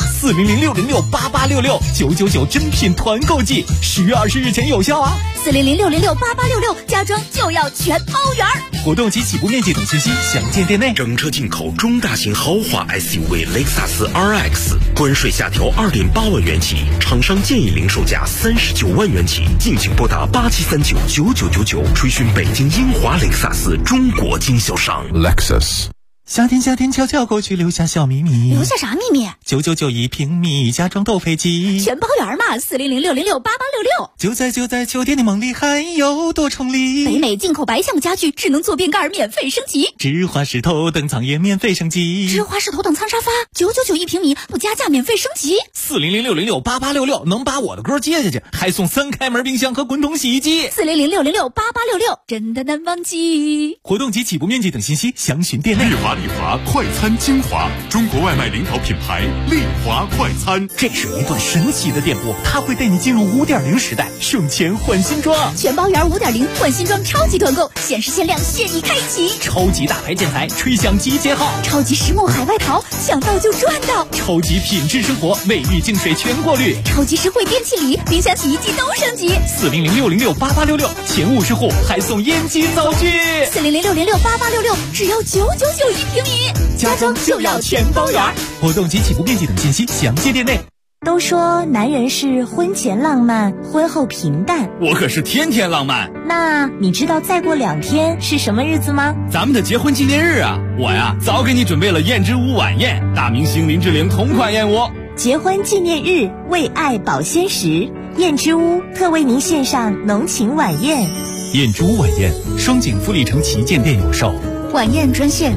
Speaker 14: ：400-606-8866，999真品团购季，10月20日前有效啊
Speaker 12: ！400-606-8866，家装就要全包圆。
Speaker 14: 活动及起步面积等信息详见店内。
Speaker 15: 整车进口中大型豪华 SUV 雷克萨斯 RX， 关税下调2.8万元起，厂商建议零售价39万元起，敬请拨打87399999，垂询北京英华雷克萨斯中国经销商。Lexus。
Speaker 14: 夏天悄悄过去，留下小秘密。
Speaker 12: 留下啥秘密
Speaker 14: ？999一平米，家装斗飞机，
Speaker 12: 全包圆嘛，400-606-8866。
Speaker 14: 就在秋天的梦里，还有多重礼。
Speaker 12: 北美进口白橡木家具，智能坐便盖免费升级。
Speaker 14: 芝华士头等舱也免费升级。
Speaker 12: 芝华士头等舱沙发999一平米，不加价免费升级。
Speaker 14: 400-606-8866能把我的歌接下去，还送3开门冰箱和滚筒洗衣机。
Speaker 12: 400-606-8866真的难忘记。
Speaker 14: 活动及起步面积等信息详询店内。
Speaker 16: 丽华快餐精华，中国外卖领导品牌丽华快餐。
Speaker 14: 这是一段神奇的店铺，它会带你进入5.0时代，省钱换新装，
Speaker 12: 全包圆5.0换新装超级团购，限时限量现已开启。
Speaker 14: 超级大牌建材，吹响集结号，
Speaker 12: 超级实木海外淘，想到就赚到。
Speaker 14: 超级品质生活，卫浴净水全过滤，
Speaker 12: 超级实惠电器礼，冰箱洗衣机都升级。
Speaker 14: 400-606-8866前50户还送烟机灶具。
Speaker 12: 400-606-8866只要999一平米，
Speaker 14: 家装就要全包圆。活动及起步面积等信息详见店内。
Speaker 17: 都说男人是婚前浪漫，婚后平淡，
Speaker 9: 我可是天天浪漫。
Speaker 17: 那你知道再过2天是什么日子吗？
Speaker 9: 咱们的结婚纪念日啊！我呀早给你准备了燕之屋晚宴，大明星林志玲同款燕窝。
Speaker 17: 结婚纪念日，为爱保鲜时，燕之屋特为您献上浓情晚宴。
Speaker 14: 燕之屋晚宴，双井富力城旗舰店有售。
Speaker 12: 晚宴专线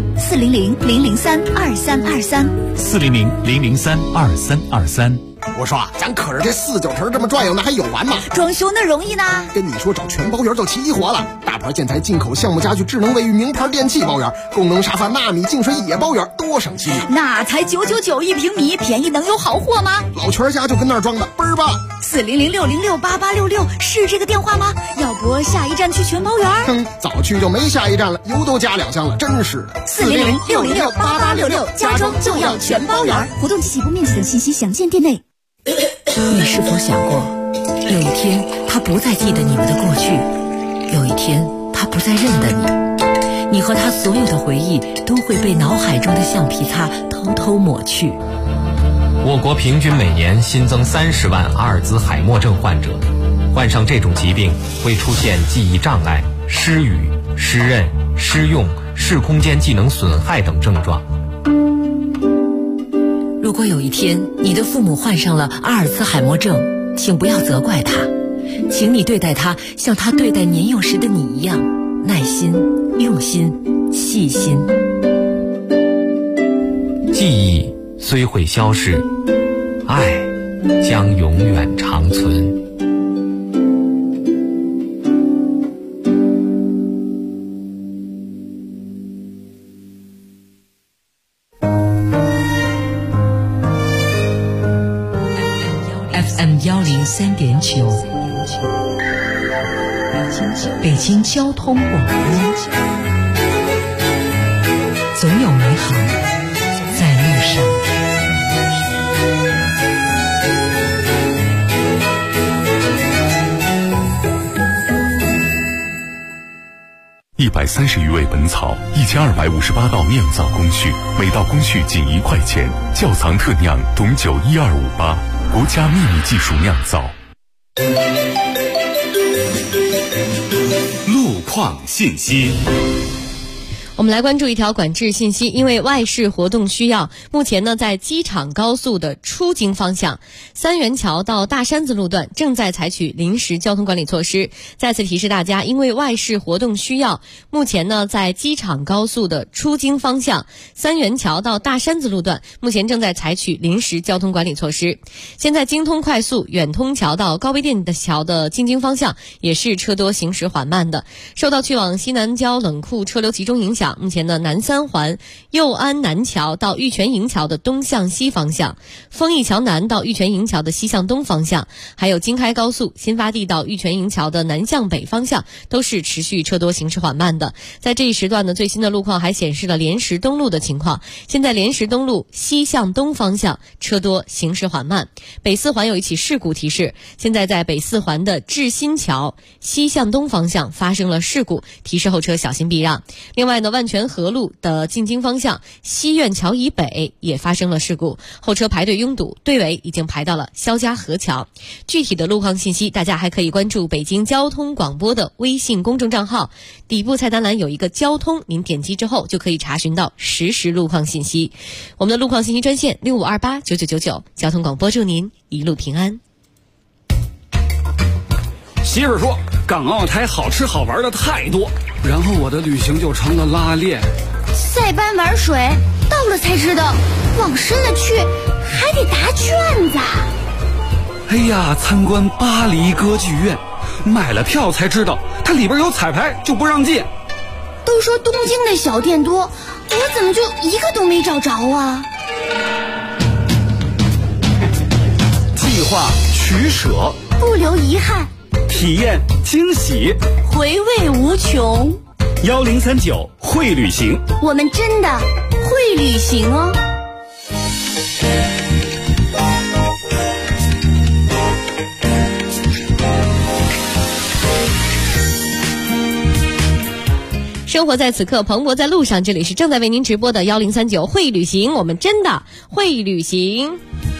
Speaker 12: 400-003-2323
Speaker 14: 400-003-2323。
Speaker 18: 我说啊，咱可是这4-9成这么转悠，那还有完吗？
Speaker 12: 装修那容易呢。
Speaker 18: 跟你说找全包圆就齐活了，大牌建材、进口橡木家具、智能卫浴、名牌电器包圆，功能沙发、纳米净水也包圆，多省心。
Speaker 12: 那才999一平米，便宜能有好货吗？
Speaker 18: 老全家就跟那儿装的，倍儿棒。
Speaker 12: 400-606-8866是这个电话吗？要不下一站去全包圆？
Speaker 18: 早去就没下一站了，油都加2箱了，真是的。
Speaker 12: 400-606-8866家装就要全包圆。活动及起步面积等信息详见店内。
Speaker 19: 你是否想过，有一天他不再记得你们的过去，有一天他不再认得你，你和他所有的回忆都会被脑海中的橡皮擦偷偷抹去。
Speaker 3: 我国平均每年新增30万阿尔兹海默症患者，患上这种疾病会出现记忆障碍、失语、失认、失用、视空间技能损害等症状。
Speaker 19: 如果有一天你的父母患上了阿尔茨海默症，请不要责怪他，请你对待他像他对待年幼时的你一样，耐心、用心、细心。
Speaker 3: 记忆虽会消逝，爱将永远长存。
Speaker 19: 103.9，北京交通广播，总有美好在路上。
Speaker 16: 130余味本草，1258道酿造工序，每道工序仅1块钱。窖藏特酿董酒12588，国家秘密技术酿造。
Speaker 9: 路况信息。
Speaker 5: 我们来关注一条管制信息，因为外事活动需要，目前呢在机场高速的出京方向三元桥到大山子路段正在采取临时交通管理措施。再次提示大家，因为外事活动需要，目前呢在机场高速的出京方向三元桥到大山子路段目前正在采取临时交通管理措施。现在京通快速远通桥到高碑店的桥的进京方向也是车多行驶缓慢的，受到去往西南郊冷库车流集中影响，目前的南三环右安南桥到玉泉营桥的东向西方向，丰益桥南到玉泉营桥的西向东方向，还有京开高速新发地到玉泉营桥的南向北方向都是持续车多行驶缓慢的。在这一时段呢，最新的路况还显示了莲石东路的情况，现在莲石东路西向东方向车多行驶缓慢。北四环有一起事故提示，现在在北四环的志新桥西向东方向发生了事故，提示后车小心避让。另外呢， 万泉河路的进京方向西苑桥以北也发生了事故，后车排队拥堵，队尾已经排到了肖家河桥。具体的路况信息，大家还可以关注北京交通广播的微信公众账号，底部菜单栏有一个交通，您点击之后就可以查询到实时路况信息。我们的路况信息专线65289999，交通广播祝您一路平安。
Speaker 20: 媳妇说港澳台好吃好玩的太多，然后我的旅行就成了拉练。
Speaker 12: 塞班玩水，到了才知道往深了去还得答卷子。
Speaker 20: 哎呀，参观巴黎歌剧院，买了票才知道它里边有彩排就不让进。
Speaker 12: 都说东京的小店多，我怎么就一个都没找着啊？
Speaker 20: 计划取舍，
Speaker 12: 不留遗憾，
Speaker 20: 体验惊喜，
Speaker 12: 回味无穷。
Speaker 20: 1039会旅行，
Speaker 12: 我们真的会旅行哦。
Speaker 5: 生活在此刻，蓬勃在路上。这里是正在为您直播的1039会旅行，我们真的会旅行。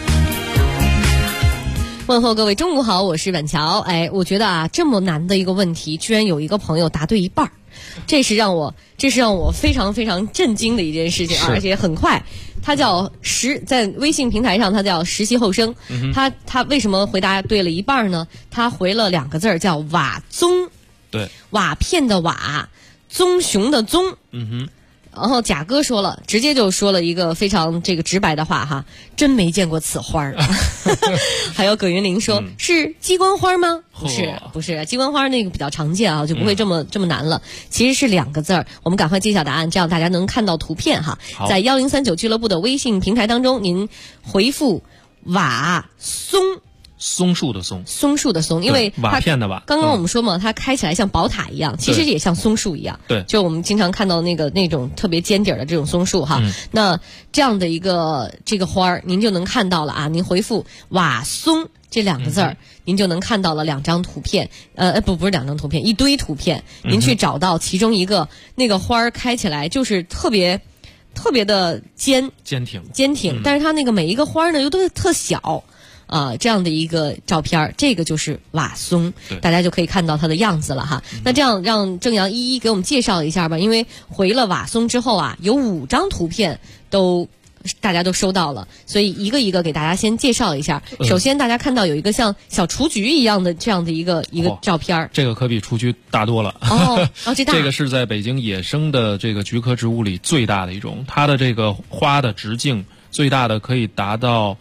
Speaker 5: 问候各位中午好，我是婉乔。我觉得啊，这么难的一个问题，居然有一个朋友答对一半，这是让我非常非常震惊的一件事情，而且很快。他叫在微信平台上，他叫实习后生。他为什么回答对了一半呢？他回了2个字叫瓦宗，
Speaker 11: 对，
Speaker 5: 瓦片的瓦，棕熊的棕。然后贾哥说了，直接就说了一个非常直白的话哈，真没见过此花儿。还有葛云林说，是鸡冠花吗？不是，鸡冠花那个比较常见啊，就不会这么难了。其实是2个字儿，我们赶快揭晓答案，这样大家能看到图片哈。在1039俱乐部的微信平台当中，您回复瓦松。
Speaker 11: 松树的松，
Speaker 5: 松树的松，因为
Speaker 11: 瓦片的瓦。
Speaker 5: 刚刚我们说嘛，它开起来像宝塔一样，其实也像松树一样。
Speaker 11: 对，
Speaker 5: 就我们经常看到那种特别尖底的这种松树哈。那这样的一个这个花儿，您就能看到了啊。您回复瓦松这2个字儿，您就能看到了2张图片。不是2张图片，一堆图片。您去找到其中一个，那个花儿开起来就是特别的坚挺，但是它那个每一个花儿呢又都特小。这样的一个照片，这个就是瓦松，大家就可以看到它的样子了哈。那这样让郑阳一一给我们介绍一下吧，因为回了瓦松之后啊，有5张图片大家都收到了，所以一个一个给大家先介绍一下。首先大家看到有一个像小雏菊一样的这样的一个照片，
Speaker 11: 这个可比雏菊大多了。
Speaker 5: 这大。
Speaker 11: 这个是在北京野生的这个菊科植物里最大的一种，它的这个花的直径最大的可以达到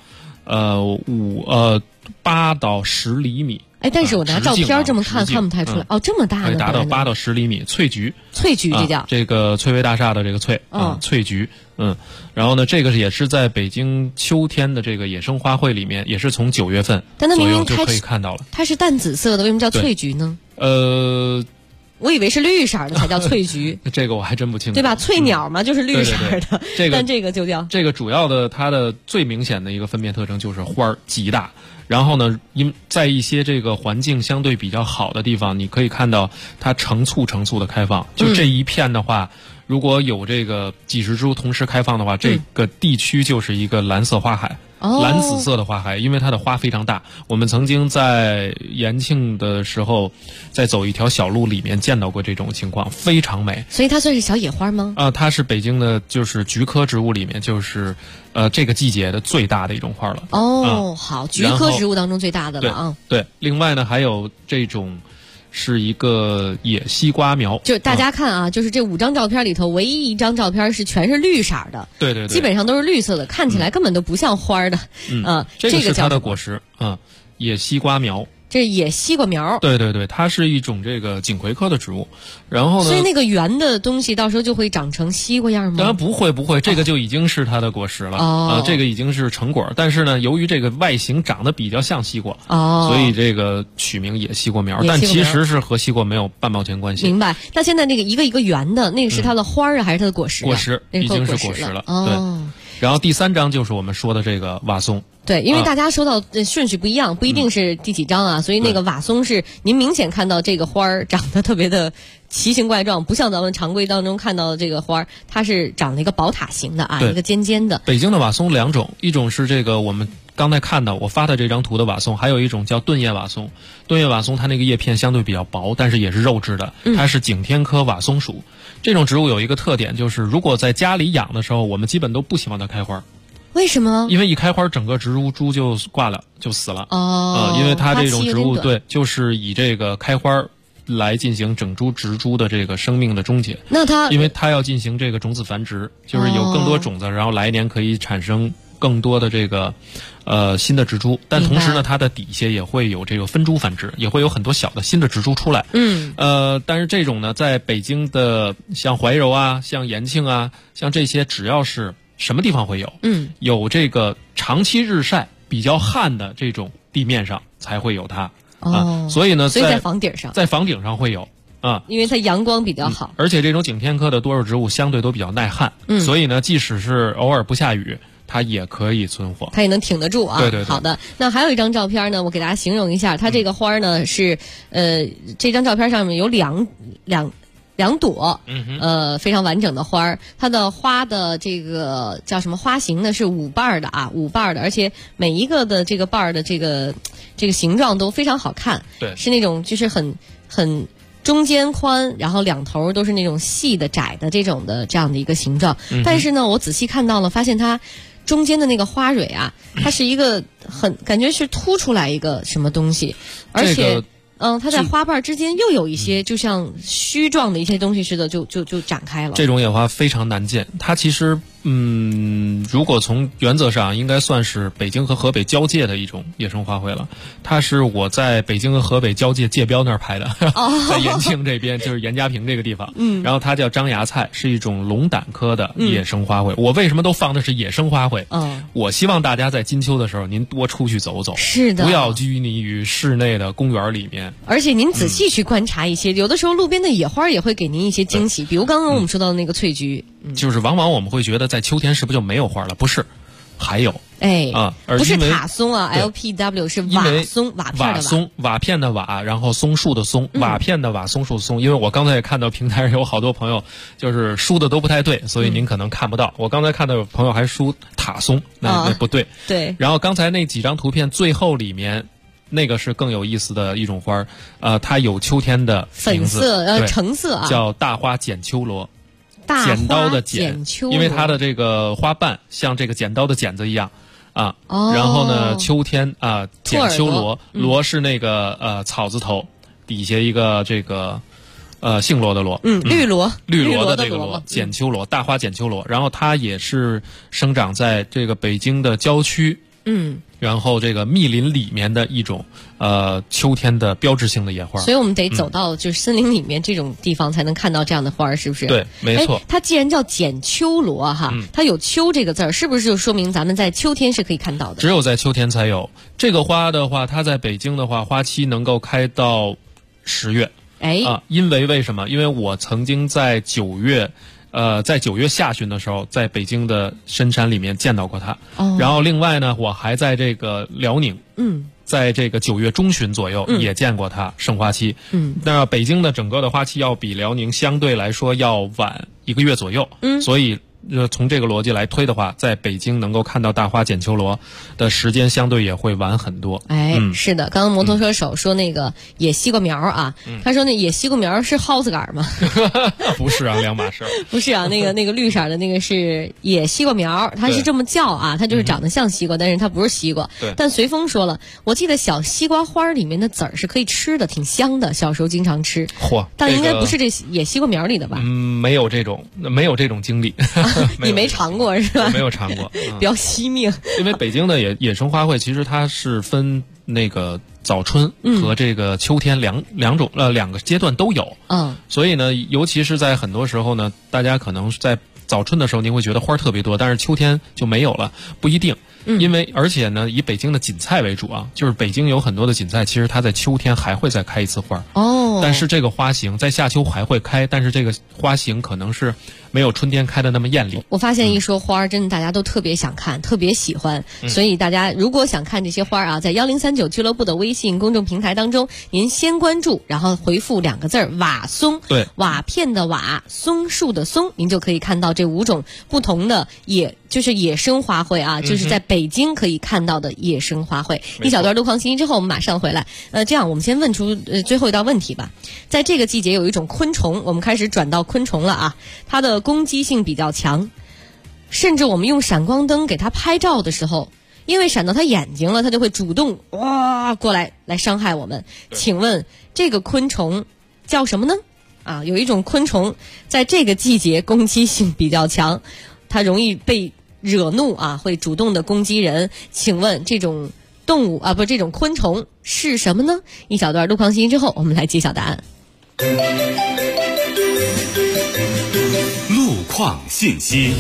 Speaker 11: 8到10厘米。
Speaker 5: 但是我拿照片这么看不太出来。这么大的，
Speaker 11: 可以达到8到10厘米。翠菊
Speaker 5: 这叫
Speaker 11: 这个翠微大厦的这个翠翠菊。然后呢，这个也是在北京秋天的这个野生花卉里面，也是从9月份左右就可以看到了。
Speaker 5: 它是淡紫色的，为什么叫翠菊呢？我以为是绿色的才叫翠菊。
Speaker 11: 这个我还真不清楚，
Speaker 5: 对吧？翠鸟嘛，就是绿色的。但这个就叫
Speaker 11: 这个主要的，它的最明显的一个分辨特征就是花儿极大。然后呢，在一些这个环境相对比较好的地方，你可以看到它成簇的开放。就这一片的话，如果有这个几十株同时开放的话，这个地区就是一个蓝色花海。蓝紫色的花海，因为它的花非常大。我们曾经在延庆的时候，在走一条小路里面见到过这种情况，非常美。
Speaker 5: 所以它算是小野花吗？
Speaker 11: 它是北京的，就是菊科植物里面，就是这个季节的最大的一种花了。
Speaker 5: 好，菊科植物当中最大的了啊。
Speaker 11: 对，另外呢还有这种。是一个野西瓜苗，
Speaker 5: 就大家看啊，就是这5张照片里头，唯一1张照片是全是绿色的，
Speaker 11: 对，
Speaker 5: 基本上都是绿色的，看起来根本都不像花的。
Speaker 11: 这个是它的果实野西瓜苗。
Speaker 5: 这野西瓜苗，
Speaker 11: 对，它是一种这个锦葵科的植物。然后呢，
Speaker 5: 所以那个圆的东西到时候就会长成西瓜样吗？
Speaker 11: 当然不会，这个就已经是它的果实了。这个已经是成果。但是呢，由于这个外形长得比较像西瓜，所以这个取名野西瓜苗，但其实是和西瓜没有半毛钱关系。
Speaker 5: 明白。那现在那个一个一个圆的，那个是它的花啊，还是它的果实？
Speaker 11: 果实已经是果实了。对。然后第3张就是我们说的这个瓦松。
Speaker 5: 对，因为大家收到的顺序不一样，不一定是第几章啊，所以那个瓦松是您明显看到这个花儿长得特别的奇形怪状，不像咱们常规当中看到的这个花儿，它是长了一个宝塔形的啊，一个尖尖的。
Speaker 11: 北京的瓦松两种，一种是这个我们刚才看到我发的这张图的瓦松，还有一种叫盾叶瓦松。盾叶瓦松它那个叶片相对比较薄，但是也是肉质的，它是景天科瓦松属。这种植物有一个特点，就是如果在家里养的时候，我们基本都不希望它开花。
Speaker 5: 为什么？
Speaker 11: 因为一开花，整个植物株就挂了，就死了。因为它这种植物对，就是以这个开花来进行整株植株的这个生命的终结。
Speaker 5: 那它
Speaker 11: 因为它要进行这个种子繁殖，就是有更多种子，然后来年可以产生更多的这个新的植株，但同时呢，它的底下也会有这个分株繁殖，也会有很多小的新的植株出来。但是这种呢，在北京的像怀柔啊、像延庆啊、像这些，只要是什么地方会有？有这个长期日晒、比较旱的这种地面上才会有它。所以呢，
Speaker 5: 所以在房顶上，
Speaker 11: 在房顶上会有啊，
Speaker 5: 因为它阳光比较好。
Speaker 11: 而且这种景天科的多肉植物相对都比较耐旱，所以呢，即使是偶尔不下雨，它也可以存活，
Speaker 5: 它也能挺得住啊。
Speaker 11: 对。
Speaker 5: 好的，那还有一张照片呢，我给大家形容一下，它这个花呢是这张照片上面有两朵，非常完整的花儿。它的花的这个叫什么花型呢？是5瓣的啊，5瓣的，而且每一个的这个瓣儿的这个形状都非常好看。
Speaker 11: 对，
Speaker 5: 是那种就是很中间宽，然后两头都是那种细的窄的这样的一个形状。但是呢，我仔细看到了，发现它中间的那个花蕊啊，它是一个感觉是凸出来一个什么东西，而且。它在花瓣之间又有一些就像须状的一些东西似的，就展开了。
Speaker 11: 这种野花非常难见，它其实如果从原则上应该算是北京和河北交界的一种野生花卉了。它是我在北京和河北交界界标那儿拍的，在延庆这边，就是严家坪这个地方。然后它叫张芽菜，是一种龙胆科的野生花卉。我为什么都放的是野生花卉？我希望大家在金秋的时候，您多出去走走，
Speaker 5: 是的，
Speaker 11: 不要拘泥于室内的公园里面。
Speaker 5: 而且您仔细去观察一些，有的时候路边的野花也会给您一些惊喜，比如刚刚我们说到的那个翠菊。
Speaker 11: 就是往往我们会觉得在秋天是不是就没有花了？不是，还有。
Speaker 5: 不是塔松啊 ，LPW 是瓦松，
Speaker 11: 瓦片的瓦，然后松树的松，瓦片的瓦，松树的松。因为我刚才也看到平台上有好多朋友就是输的都不太对，所以您可能看不到。我刚才看到有朋友还输塔松，那不对。
Speaker 5: 对。
Speaker 11: 然后刚才那几张图片最后里面。那个是更有意思的一种花它有秋天的
Speaker 5: 粉色橙色啊，
Speaker 11: 叫大花剪秋罗，
Speaker 5: 剪
Speaker 11: 刀的剪，因为它的这个花瓣像这个剪刀的剪子一样啊。然后呢，秋天剪秋罗，罗是那个草字头，底下一个这个杏罗的罗，
Speaker 5: 绿萝
Speaker 11: 的这个罗，剪秋罗，大花剪秋罗。然后它也是生长在这个北京的郊区。然后这个密林里面的一种秋天的标志性的野花，
Speaker 5: 所以我们得走到就是森林里面这种地方才能看到这样的花，是不是？
Speaker 11: 对，没错。
Speaker 5: 它既然叫剪秋罗哈，它有秋这个字儿，是不是就说明咱们在秋天是可以看到的？
Speaker 11: 只有在秋天才有这个花的话，它在北京的话，花期能够开到10月。因为什么？因为我曾经在9月。在9月下旬的时候，在北京的深山里面见到过它。然后另外呢，我还在这个辽宁，在这个9月中旬左右也见过它盛花期。那北京的整个的花期要比辽宁相对来说要晚1个月左右。所以从这个逻辑来推的话，在北京能够看到大花剪秋罗的时间相对也会晚很多。
Speaker 5: 是的，刚刚摩托车手说那个野西瓜苗啊，他说那野西瓜苗是蒿子杆吗？
Speaker 11: 不是啊，两码事。
Speaker 5: 不是啊，那个绿色的那个是野西瓜苗，它是这么叫啊，它就是长得像西瓜，但是它不是西瓜。但随风说了，我记得小西瓜花里面的籽儿是可以吃的，挺香的，小时候经常吃。但应该不是这野西瓜苗里的吧？
Speaker 11: 没有这种经历。
Speaker 5: 你没尝过是吧？
Speaker 11: 没有尝过，
Speaker 5: 比较惜命。
Speaker 11: 因为北京的野生花卉其实它是分那个早春和这个秋天两个阶段都有。所以呢，尤其是在很多时候呢，大家可能在早春的时候您会觉得花特别多，但是秋天就没有了，不一定。因为而且呢，以北京的锦菜为主啊，就是北京有很多的锦菜，其实它在秋天还会再开一次花。但是这个花型在夏秋还会开，但是这个花型可能是没有春天开的那么艳丽。
Speaker 5: 我发现一说花真的大家都特别想看，特别喜欢，所以大家如果想看这些花啊，在1039俱乐部的微信公众平台当中，您先关注，然后回复2个字瓦松，
Speaker 11: 对，
Speaker 5: 瓦片的瓦，松树的松，您就可以看到这5种不同的就是野生花卉啊，就是在北京可以看到的野生花卉。一小段路况信息之后，我们马上回来。这样我们先问出最后一道问题吧。在这个季节有一种昆虫，我们开始转到昆虫了啊，它的攻击性比较强，甚至我们用闪光灯给它拍照的时候，因为闪到它眼睛了，它就会主动过来伤害我们。请问这个昆虫叫什么呢？啊，有一种昆虫在这个季节攻击性比较强，它容易被惹怒啊，会主动的攻击人。请问这种动物啊，不，这种昆虫是什么呢？一小段路况信息之后，我们来揭晓答案。
Speaker 13: 路况信息。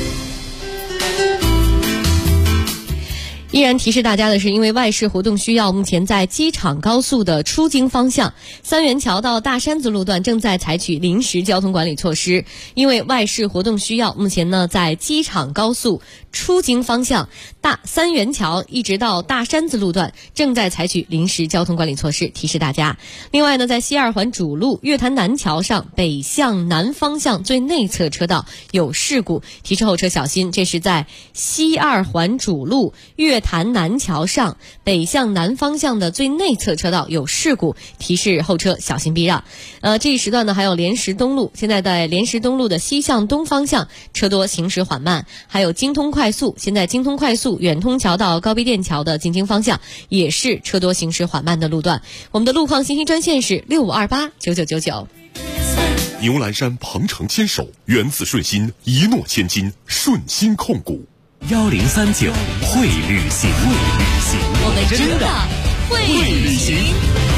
Speaker 5: 依然提示大家的是，因为外事活动需要，目前在机场高速的出京方向三元桥到大山子路段正在采取临时交通管理措施。因为外事活动需要，目前呢在机场高速出京方向三元桥一直到大山子路段正在采取临时交通管理措施，提示大家。另外呢，在西二环主路月坛南桥上北向南方向最内侧车道有事故，提示后车小心。这是在西二环主路月坛南桥上北向南方向的最内侧车道有事故，提示后车小心避让。这一时段呢还有莲石东路，现在在莲石东路的西向东方向车多行驶缓慢，还有京通快速，现在京通快速远通桥到高碑店桥的进京方向也是车多行驶缓慢的路段。我们的路况信息专线是65289999。
Speaker 16: 牛栏山鹏程牵手，源自顺心，一诺千金，顺心控股。
Speaker 13: 1039会旅行，
Speaker 5: 我们真的会旅行。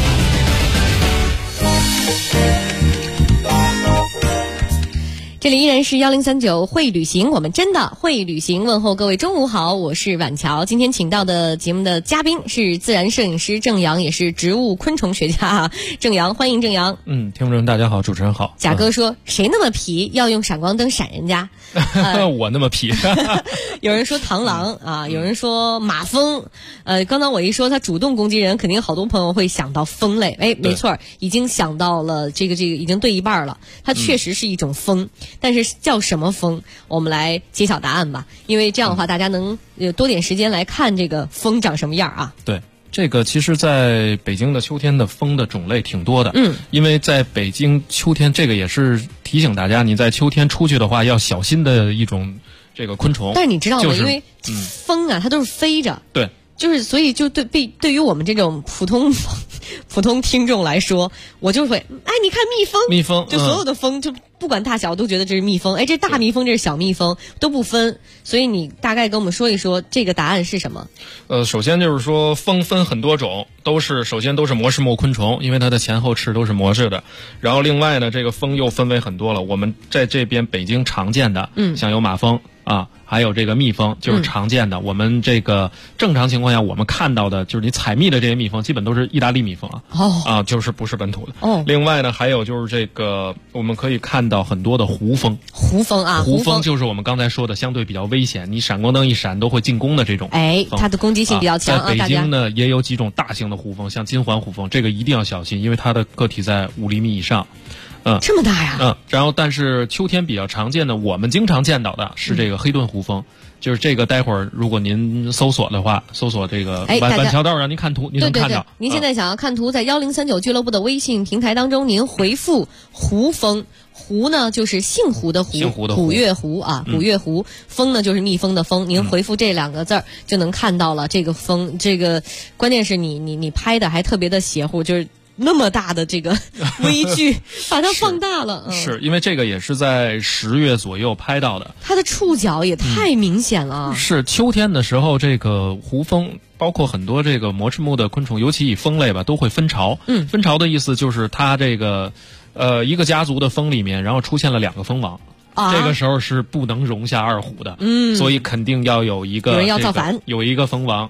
Speaker 5: 这里依然是1039会旅行，我们真的会旅行。问候各位中午好，我是婉乔。今天请到的节目的嘉宾是自然摄影师郑阳，也是植物昆虫学家郑阳，欢迎郑阳。
Speaker 11: 听众们大家好，主持人好。
Speaker 5: 贾哥说谁那么皮要用闪光灯闪人家
Speaker 11: 我那么皮
Speaker 5: 有人说螳螂啊，有人说马蜂。刚刚我一说他主动攻击人，肯定好多朋友会想到蜂类。没错，已经想到了这个已经对一半了，它确实是一种蜂。但是叫什么蜂，我们来揭晓答案吧，因为这样的话大家能多点时间来看这个蜂长什么样啊。
Speaker 11: 对，这个其实在北京的秋天的蜂的种类挺多的。因为在北京秋天，这个也是提醒大家，你在秋天出去的话要小心的一种这个昆虫。
Speaker 5: 但是你知道吗？因为蜂啊它都是飞着。
Speaker 11: 对，
Speaker 5: 就是所以就对于我们这种普通听众来说，我就会你看蜜蜂就所有的蜂就不管大小都觉得这是蜜蜂，这大蜜蜂这是小蜜蜂都不分。所以你大概跟我们说一说这个答案是什么？
Speaker 11: 首先就是说蜂分很多种，首先都是模式目昆虫，因为它的前后翅都是模式的。然后另外呢，这个蜂又分为很多了，我们在这边北京常见的像有马蜂啊，还有这个蜜蜂就是常见的。我们这个正常情况下我们看到的就是你采蜜的这些蜜蜂基本都是意大利蜜蜂就是不是本土的。另外呢还有就是这个我们可以看到很多的胡蜂
Speaker 5: 胡蜂
Speaker 11: 就是我们刚才说的相对比较危险，你闪光灯一闪都会进攻的这种
Speaker 5: 它的攻击性比较强。
Speaker 11: 在北京呢也有几种大型的胡蜂，像金环胡蜂，这个一定要小心，因为它的个体在5厘米以上。
Speaker 5: 这么大呀？
Speaker 11: 然后但是秋天比较常见的，我们经常见到的是这个黑盾胡蜂，就是这个待会儿如果您搜索的话，搜索这个晚桥道让您看图，您能看到。
Speaker 5: 您现在想要看图，在1039俱乐部的微信平台当中，您回复胡蜂，胡呢就是姓胡的胡，古月胡啊，古月胡，蜂呢就是蜜蜂的蜂，您回复这2个字儿就能看到了这个蜂。这个关键是你拍的还特别的邪乎，就是那么大的这个微距把它放大了。
Speaker 11: 是因为这个也是在10月左右拍到的，
Speaker 5: 它的触角也太明显了。
Speaker 11: 是秋天的时候，这个胡蜂包括很多这个模翅目的昆虫，尤其以蜂类吧，都会分巢。分巢的意思就是它这个一个家族的蜂里面，然后出现了2个蜂王。这个时候是不能容下2虎的。所以肯定要有一个
Speaker 5: 有人要造反，
Speaker 11: 有一个蜂王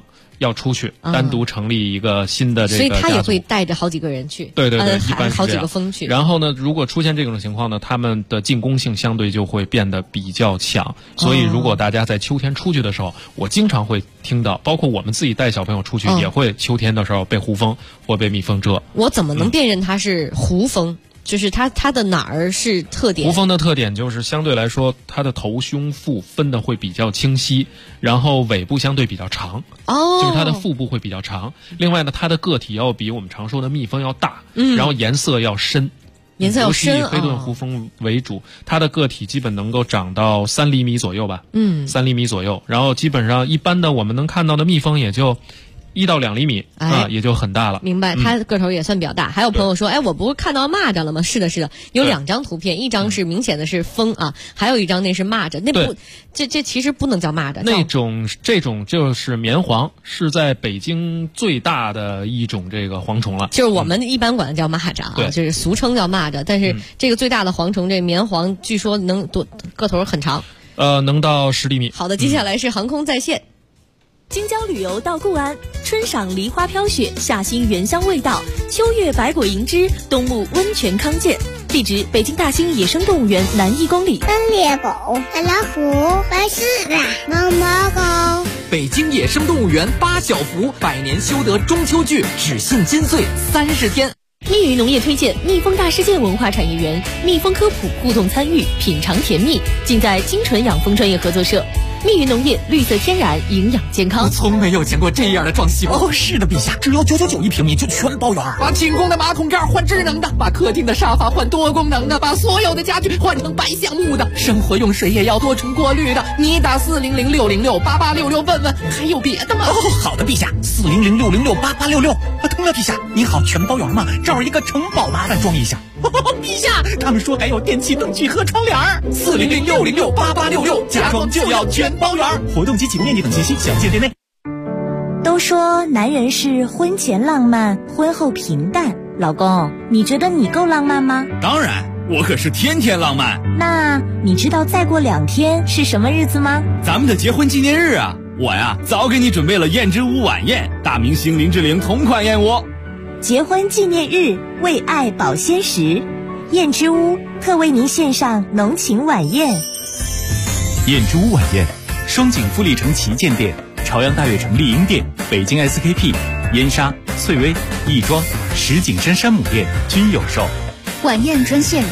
Speaker 11: 要出去，单独成立一个新的这个家族，
Speaker 5: 所以他也会带着好几个人去，
Speaker 11: 对，一般是
Speaker 5: 好几个封去。
Speaker 11: 然后呢，如果出现这种情况呢，他们的进攻性相对就会变得比较强。所以如果大家在秋天出去的时候，我经常会听到，包括我们自己带小朋友出去，也会秋天的时候被胡蜂或被蜜蜂蛰。
Speaker 5: 我怎么能辨认它是胡蜂？就是它的哪儿是特点？
Speaker 11: 胡蜂的特点就是相对来说，它的头、胸、腹分的会比较清晰，然后尾部相对比较长，就是它的腹部会比较长。另外呢，它的个体要比我们常说的蜜蜂要大，然后颜色要深。
Speaker 5: 颜色要深，
Speaker 11: 尤其以黑盾胡蜂为主，它的个体基本能够长到3厘米左右吧，3厘米左右。然后基本上一般的我们能看到的蜜蜂也就1到2厘米也就很大了。
Speaker 5: 明白，它个头也算比较大。还有朋友说，我不是看到蚂蚱了吗？是的，有2张图片，一张是明显的是蜂啊，还有一张那是蚂蚱。那不，这其实不能叫蚂蚱，
Speaker 11: 这种就是棉黄，是在北京最大的一种这个蝗虫了。
Speaker 5: 就是我们一般管它叫蚂蚱啊，就是俗称叫蚂蚱。但是这个最大的蝗虫，这棉黄据说能个头很长，
Speaker 11: 能到10厘米。
Speaker 5: 好的，接下来是航空在线。
Speaker 17: 京郊旅游到固安，春赏梨花飘雪，夏兴原香味道，秋月百果盈枝，冬沐温泉康健。地址：北京大兴野生动物园南1公里。
Speaker 21: 猎狗、白老虎、白狮子、毛毛狗。
Speaker 14: 北京野生动物园8小福，100年修得中秋剧，只信金穗30天。
Speaker 17: 密云农业推荐蜜蜂大世界文化产业园，蜜蜂科普互动参与，品尝甜蜜，尽在金纯养蜂专业合作社。密云农业，绿色天然，营养健康。
Speaker 14: 我从没有见过这样的装修。是的，陛下，只要9991平米就全包圆。把清空的马桶盖换智能的，把客厅的沙发换多功能的，把所有的家具换成白橡木的，生活用水也要多重过滤的。你打400-606-8866问问，还有别的吗？好的，陛下，400-606-8866。对了，陛下，您好，全包圆吗？这儿一个城堡，麻烦装一下。陛下，他们说还有电器、灯具和窗帘。400-606-8866，家装就要全包圆。活动及启动面积等信息详见店内。
Speaker 17: 都说男人是婚前浪漫，婚后平淡。老公，你觉得你够浪漫吗？
Speaker 22: 当然，我可是天天浪漫。
Speaker 17: 那你知道再过2天是什么日子吗？
Speaker 22: 咱们的结婚纪念日啊！我呀，早给你准备了燕之屋晚宴，大明星林志玲同款燕窝。
Speaker 17: 结婚纪念日，为爱保鲜时，燕之屋特为您献上浓情晚宴。
Speaker 22: 燕之屋晚宴，双井富力城旗舰店、朝阳大悦城丽婴店、北京 SKP、燕莎、翠微、亦庄、石景山山姆店均有售。
Speaker 12: 晚宴专线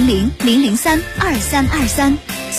Speaker 12: 400-003-2323。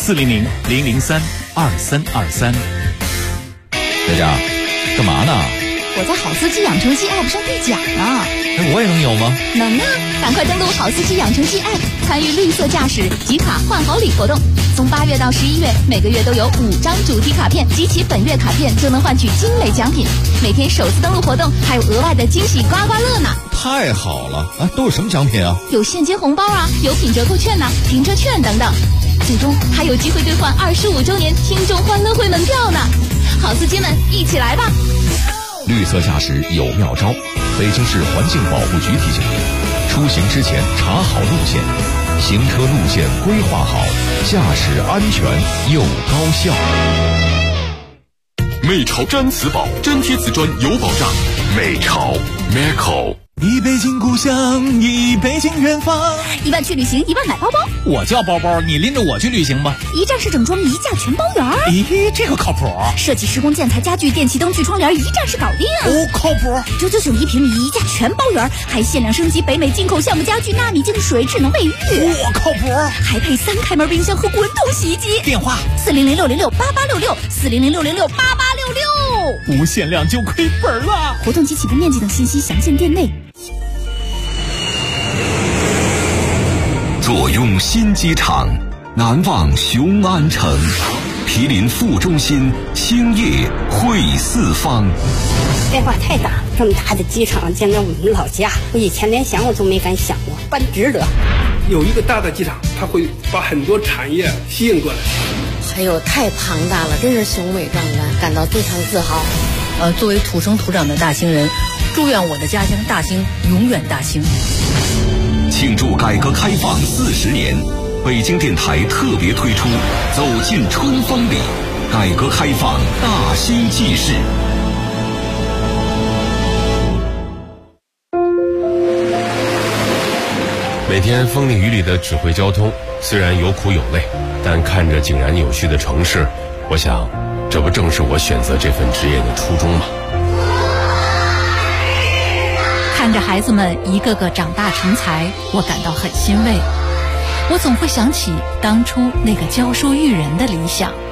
Speaker 22: 400-003-2323。
Speaker 2: 佳佳，干嘛呢？
Speaker 12: 我在好司机养成系 App 上兑奖呢。
Speaker 2: 我也能有吗？
Speaker 12: 能啊！赶快登录好司机养成系 App， 参与绿色驾驶集卡换好礼活动。从8月到11月，每个月都有5张主题卡片，集齐本月卡片就能换取精美奖品。每天首次登录活动还有额外的惊喜刮刮乐呢！
Speaker 2: 太好了！都有什么奖品啊？
Speaker 12: 有现金红包啊，有品折扣券呐，停车券等等。最终还有机会兑换25周年听众欢乐会门票呢！好司机们，一起来吧！
Speaker 2: 绿色驾驶有妙招，北京市环境保护局提醒您：出行之前查好路线，行车路线规划好，驾驶安全又高效。
Speaker 16: 美潮毡瓷宝，粘贴瓷砖有保障。美潮 Meco。
Speaker 14: 一北京故乡，一北京远方。
Speaker 12: 1万去旅行，1万买包包。
Speaker 14: 我叫包包，你拎着我去旅行吧。
Speaker 12: 一站式整装，一价全包圆。
Speaker 14: 咦，这个靠谱。
Speaker 12: 设计、施工、建材、家具、电器、灯具、窗帘，一站式搞定。
Speaker 14: 靠谱。
Speaker 12: 9991平米，一价全包圆，还限量升级北美进口橡木家具、纳米净水、智能卫浴。
Speaker 14: 靠谱。
Speaker 12: 还配3开门冰箱和滚筒洗衣机。
Speaker 14: 电话
Speaker 12: 400-606-8866，400-606-8866。
Speaker 14: 不限量就亏本了。
Speaker 12: 活动及起步面积等信息详见店内。
Speaker 15: 坐拥新机场，难忘雄安城，毗邻副中心，兴业汇四方。
Speaker 23: 变化太大，这么大的机场建在我们老家，我以前连想我都没敢想过，办值得。
Speaker 24: 有一个大的机场，它会把很多产业吸引过来。
Speaker 25: 还有太庞大了，真是雄伟壮观，感到非常自豪。作为土生土长的大兴人，祝愿我的家乡大兴永远大兴。
Speaker 15: 庆祝改革开放40年，北京电台特别推出《走进春风里》，改革开放大兴纪事。
Speaker 13: 每天风里雨里的指挥交通，虽然有苦有累，但看着井然有序的城市，我想，这不正是我选择这份职业的初衷吗？
Speaker 1: 看着孩子们一个个长大成才，我感到很欣慰。我总会想起当初那个教书育人的理想。